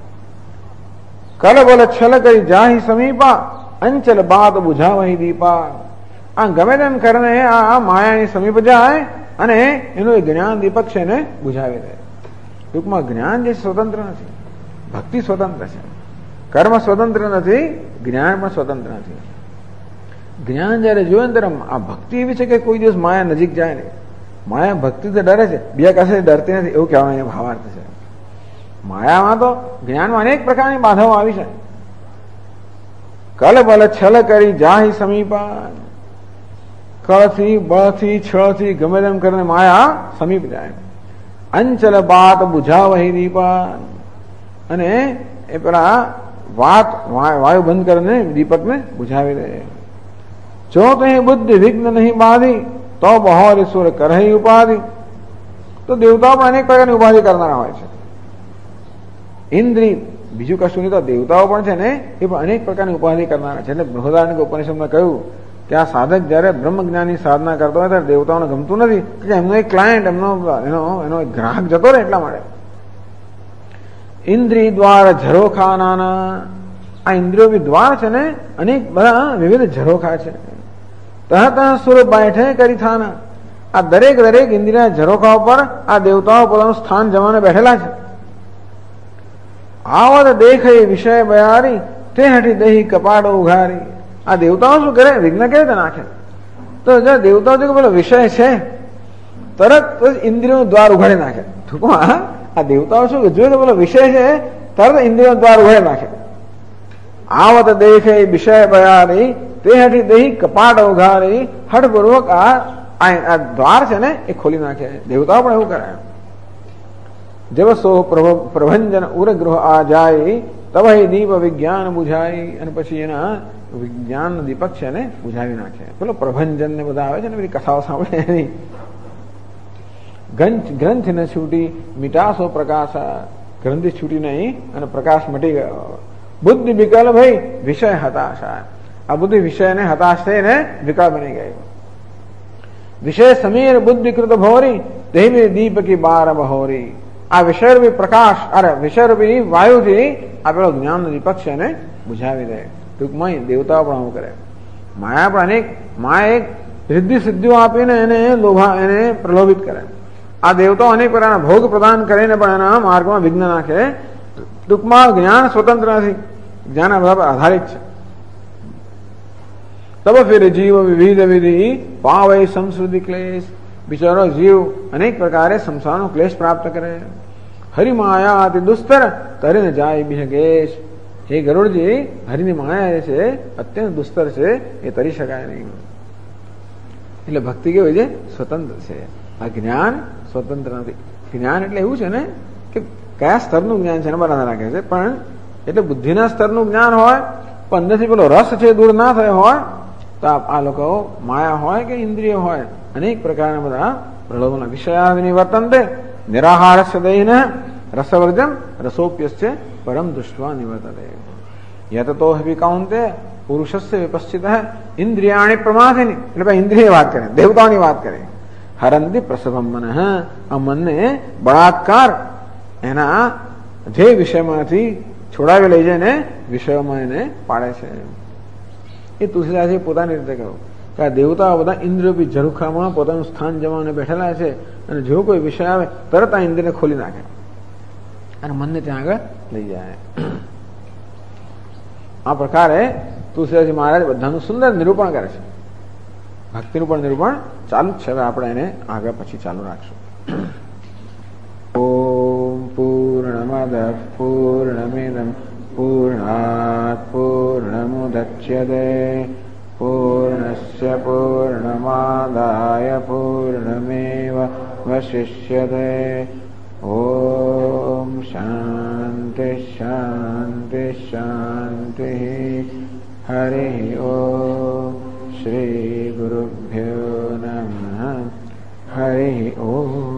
કલબલ છલ કરી જાહી સમીપા અંચલ બાત બુઝાવહી દીપા. આ ગમે તેમ કરીને આ માયાની સમીપ જાય અને એનું જ્ઞાન દીપક છે એને બુઝાવી દે. ટૂંકમાં જ્ઞાન જે સ્વતંત્ર નથી, ભક્તિ સ્વતંત્ર છે. કર્મ સ્વતંત્ર નથી, જ્ઞાન પણ સ્વતંત્ર નથી. જ્ઞાન જયારે જોયું ને ત્યારે આ ભક્તિ એવી છે કે કોઈ દિવસ માયા નજીક જાય નહીં. માયા ભક્તિ તો ડરે છે, બીજા કશે ડરતી નથી એવું કહેવાનો અહીંયા ભાવાર્થ છે. માયામાં તો જ્ઞાનમાં અનેક પ્રકારની બાધાઓ આવી છે. કલ બલ છલ કરી જાહી સમીપા. કળથી બળથી છળથી ગમે તેમ કરીને માયા સમીપ જાય. અંચલ બાત બુઝાવહી દીપા. અને એ પેલા વાત વાયુ બંધ કરીને દીપકને બુઝાવી દે. જો તો બુદ્ધિ વિઘ્ન નહીં બાંધી તો બહોર સુર કરહી ઉપાધિ. તો દેવતાઓ પણ અનેક પ્રકારની ઉપાધિ કરનારા હોય છે. ઇન્દ્રિય બીજું કશું નહીં તો દેવતાઓ પણ છે ને એ પણ અનેક પ્રકારની ઉપાધિ કરનારા છે. એટલે બૃહદારણ્યક ઉપનિષદમાં કહ્યું કે આ સાધક જયારે બ્રહ્મ જ્ઞાનની સાધના કરતો હોય ત્યારે દેવતાઓને ગમતું નથી કે એમનો એક ક્લાયન્ટ એનો એક ગ્રાહક જતો રહે એટલા માટે. ઇન્દ્રિય દ્વાર ઝરોખા નાના. આ ઇન્દ્રિયો બી દ્વાર છે ને અનેક બધા વિવિધ ઝરોખા છે. તહ સુર બેઠે કરી થાના. આ દરેક દરેક ઇન્દ્રિયના ઝરોખા ઉપર આ દેવતાઓ પોતાનું સ્થાન જમાને બેઠેલા છે. આવત દેખે વિષય બયારી તે હઠી દહી કપાડો ઉઘારી. આ દેવતાઓ શું કરે? વિઘ્ન કેવી રીતે નાખે? તો દેવતાઓ જો પેલો વિષય છે તરત ઇન્દ્રિયોનું દ્વાર ઉઘાડી નાખે. ટૂંકમાં આ દેવતાઓ શું જોઈએ તો પેલો વિષય છે તરત ઇન્દ્રિયોનું દ્વાર ઉઘાડી નાખે. આવત દેખે વિષય બયારી તે હઠી દહી કપાડ ઉઘારી. હઠપૂર્વક આ દ્વાર છે ને એ ખોલી નાખે. દેવતાઓ પણ એવું કરે. દિવસો પ્રભંજન ઉરગૃહ આ જાય તબ દીપ વિજ્ઞાન બુઝાય. અને પછી એના વિજ્ઞાન દીપક છે ને બુઝાવી નાખે. પેલો પ્રભંજન ને બધા આવે છે ને બધી કથાઓ સાંભળે એની. ગ્રંથ ને છૂટી મીટાશો પ્રકાશ. ગ્રંથિ છૂટી નહીં અને પ્રકાશ મટી ગયો. બુદ્ધિ વિકલ ભાઈ વિષય હતાશા. આ બુદ્ધિ વિષયને હતાશ થઈને વિકળ બની ગઈ. વિષય સમીર બુદ્ધિ કૃત ભોરી દેવી દીપ કી બાર બહોરી. આ વિષયરૂપી પ્રકાશ અરે વિષયરૂપી વાયુથી આ પેલો જ્ઞાન દીપક છે એને બુઝાવી દે. ટૂંકમાં દેવતાઓ પણ આવું કરે. માયા પણ માયા એક રિદ્ધિ સિદ્ધિઓ આપીને એને પ્રલોભિત કરે. આ દેવતાઓ અનેક પ્રકારના ભોગ પ્રદાન કરીને પણ એના માર્ગમાં વિઘ્ન નાખે. ટૂંકમાં જ્ઞાન સ્વતંત્ર નથી, જ્ઞાન આધારિત છે. તબ ફિર જીવ વિવિધ વિધિ પાવય સંસ્કૃતિ ક્લેશ. બિચારો જીવ અનેક પ્રકારે સંસારનો ક્લેશ પ્રાપ્ત કરે. હરિમાયા અતિ દુસ્તર તરીને જાય બિહગેશ. હે ગરુડજી, હરિની માયા છે અત્યંત દુસ્તર છે, એ તરી શકાય નહીં. એટલે ભક્તિ કેવી છે? સ્વતંત્ર છે. આ જ્ઞાન સ્વતંત્ર નથી. જ્ઞાન એટલે એવું છે ને કે કયા સ્તરનું જ્ઞાન છે એને બરાબર રાખે છે. પણ એટલે બુદ્ધિના સ્તરનું જ્ઞાન હોય પણ અંદરથી પેલો રસ છે દૂર ના થયો હોય તો આ લોકો માયા હોય કે ઇન્દ્રિય હોય અનેક પ્રકારના બધા प्रलोभन विषया विनिवर्तन्ते निराहारस्य दयिनः रसवर्जम रसोप्यस्य परम दृष्ट्वा निवर्तते यततो हि कौन्तेय पुरुषस्य विपश्चितः इंद्रियाणि प्रमादिनी એટલે ઇન્દ્રિય વાત કરે દેવતાઓની વાત કરે હરંતિ પ્રસભમ મનઃ આ મનને બળાત્કાર એના જે વિષયમાંથી છોડાવી લઈ જાય ને વિષયોમાં એને પાડે છે એ તુલસીદાસે પોતાની રીતે કહ્યું કે આ દેવતાઓ બધા ઇન્દ્રિયોપી ઝરૂખામાં પોતાનું સ્થાન જમાવીને બેઠેલા છે અને જો કોઈ વિષય આવે તરત આ ઇન્દ્રિયને ખોલી નાખે અને મનને ત્યાં આગળ લઈ જાય આ પ્રકારે તુલસીદાસ મહારાજ બધાનું સુંદર નિરૂપણ કરે છે ભક્તિનું પણ નિરૂપણ ચાલુ જ છે હવે આપણે એને આગળ પછી ચાલુ રાખશું ઓમ પૂર્ણમદ પૂર્ણમિદં પૂર્ણાત પૂર્ણમુદચ્યતે પૂર્ણસ્ય પૂર્ણમાદાય પૂર્ણમેવાવશિષ્યતે ઓમ શાંતિ શાંતિ શાંતિ હરિ ઓમ શ્રી ગુરુભ્યો નમઃ હરિ ઓમ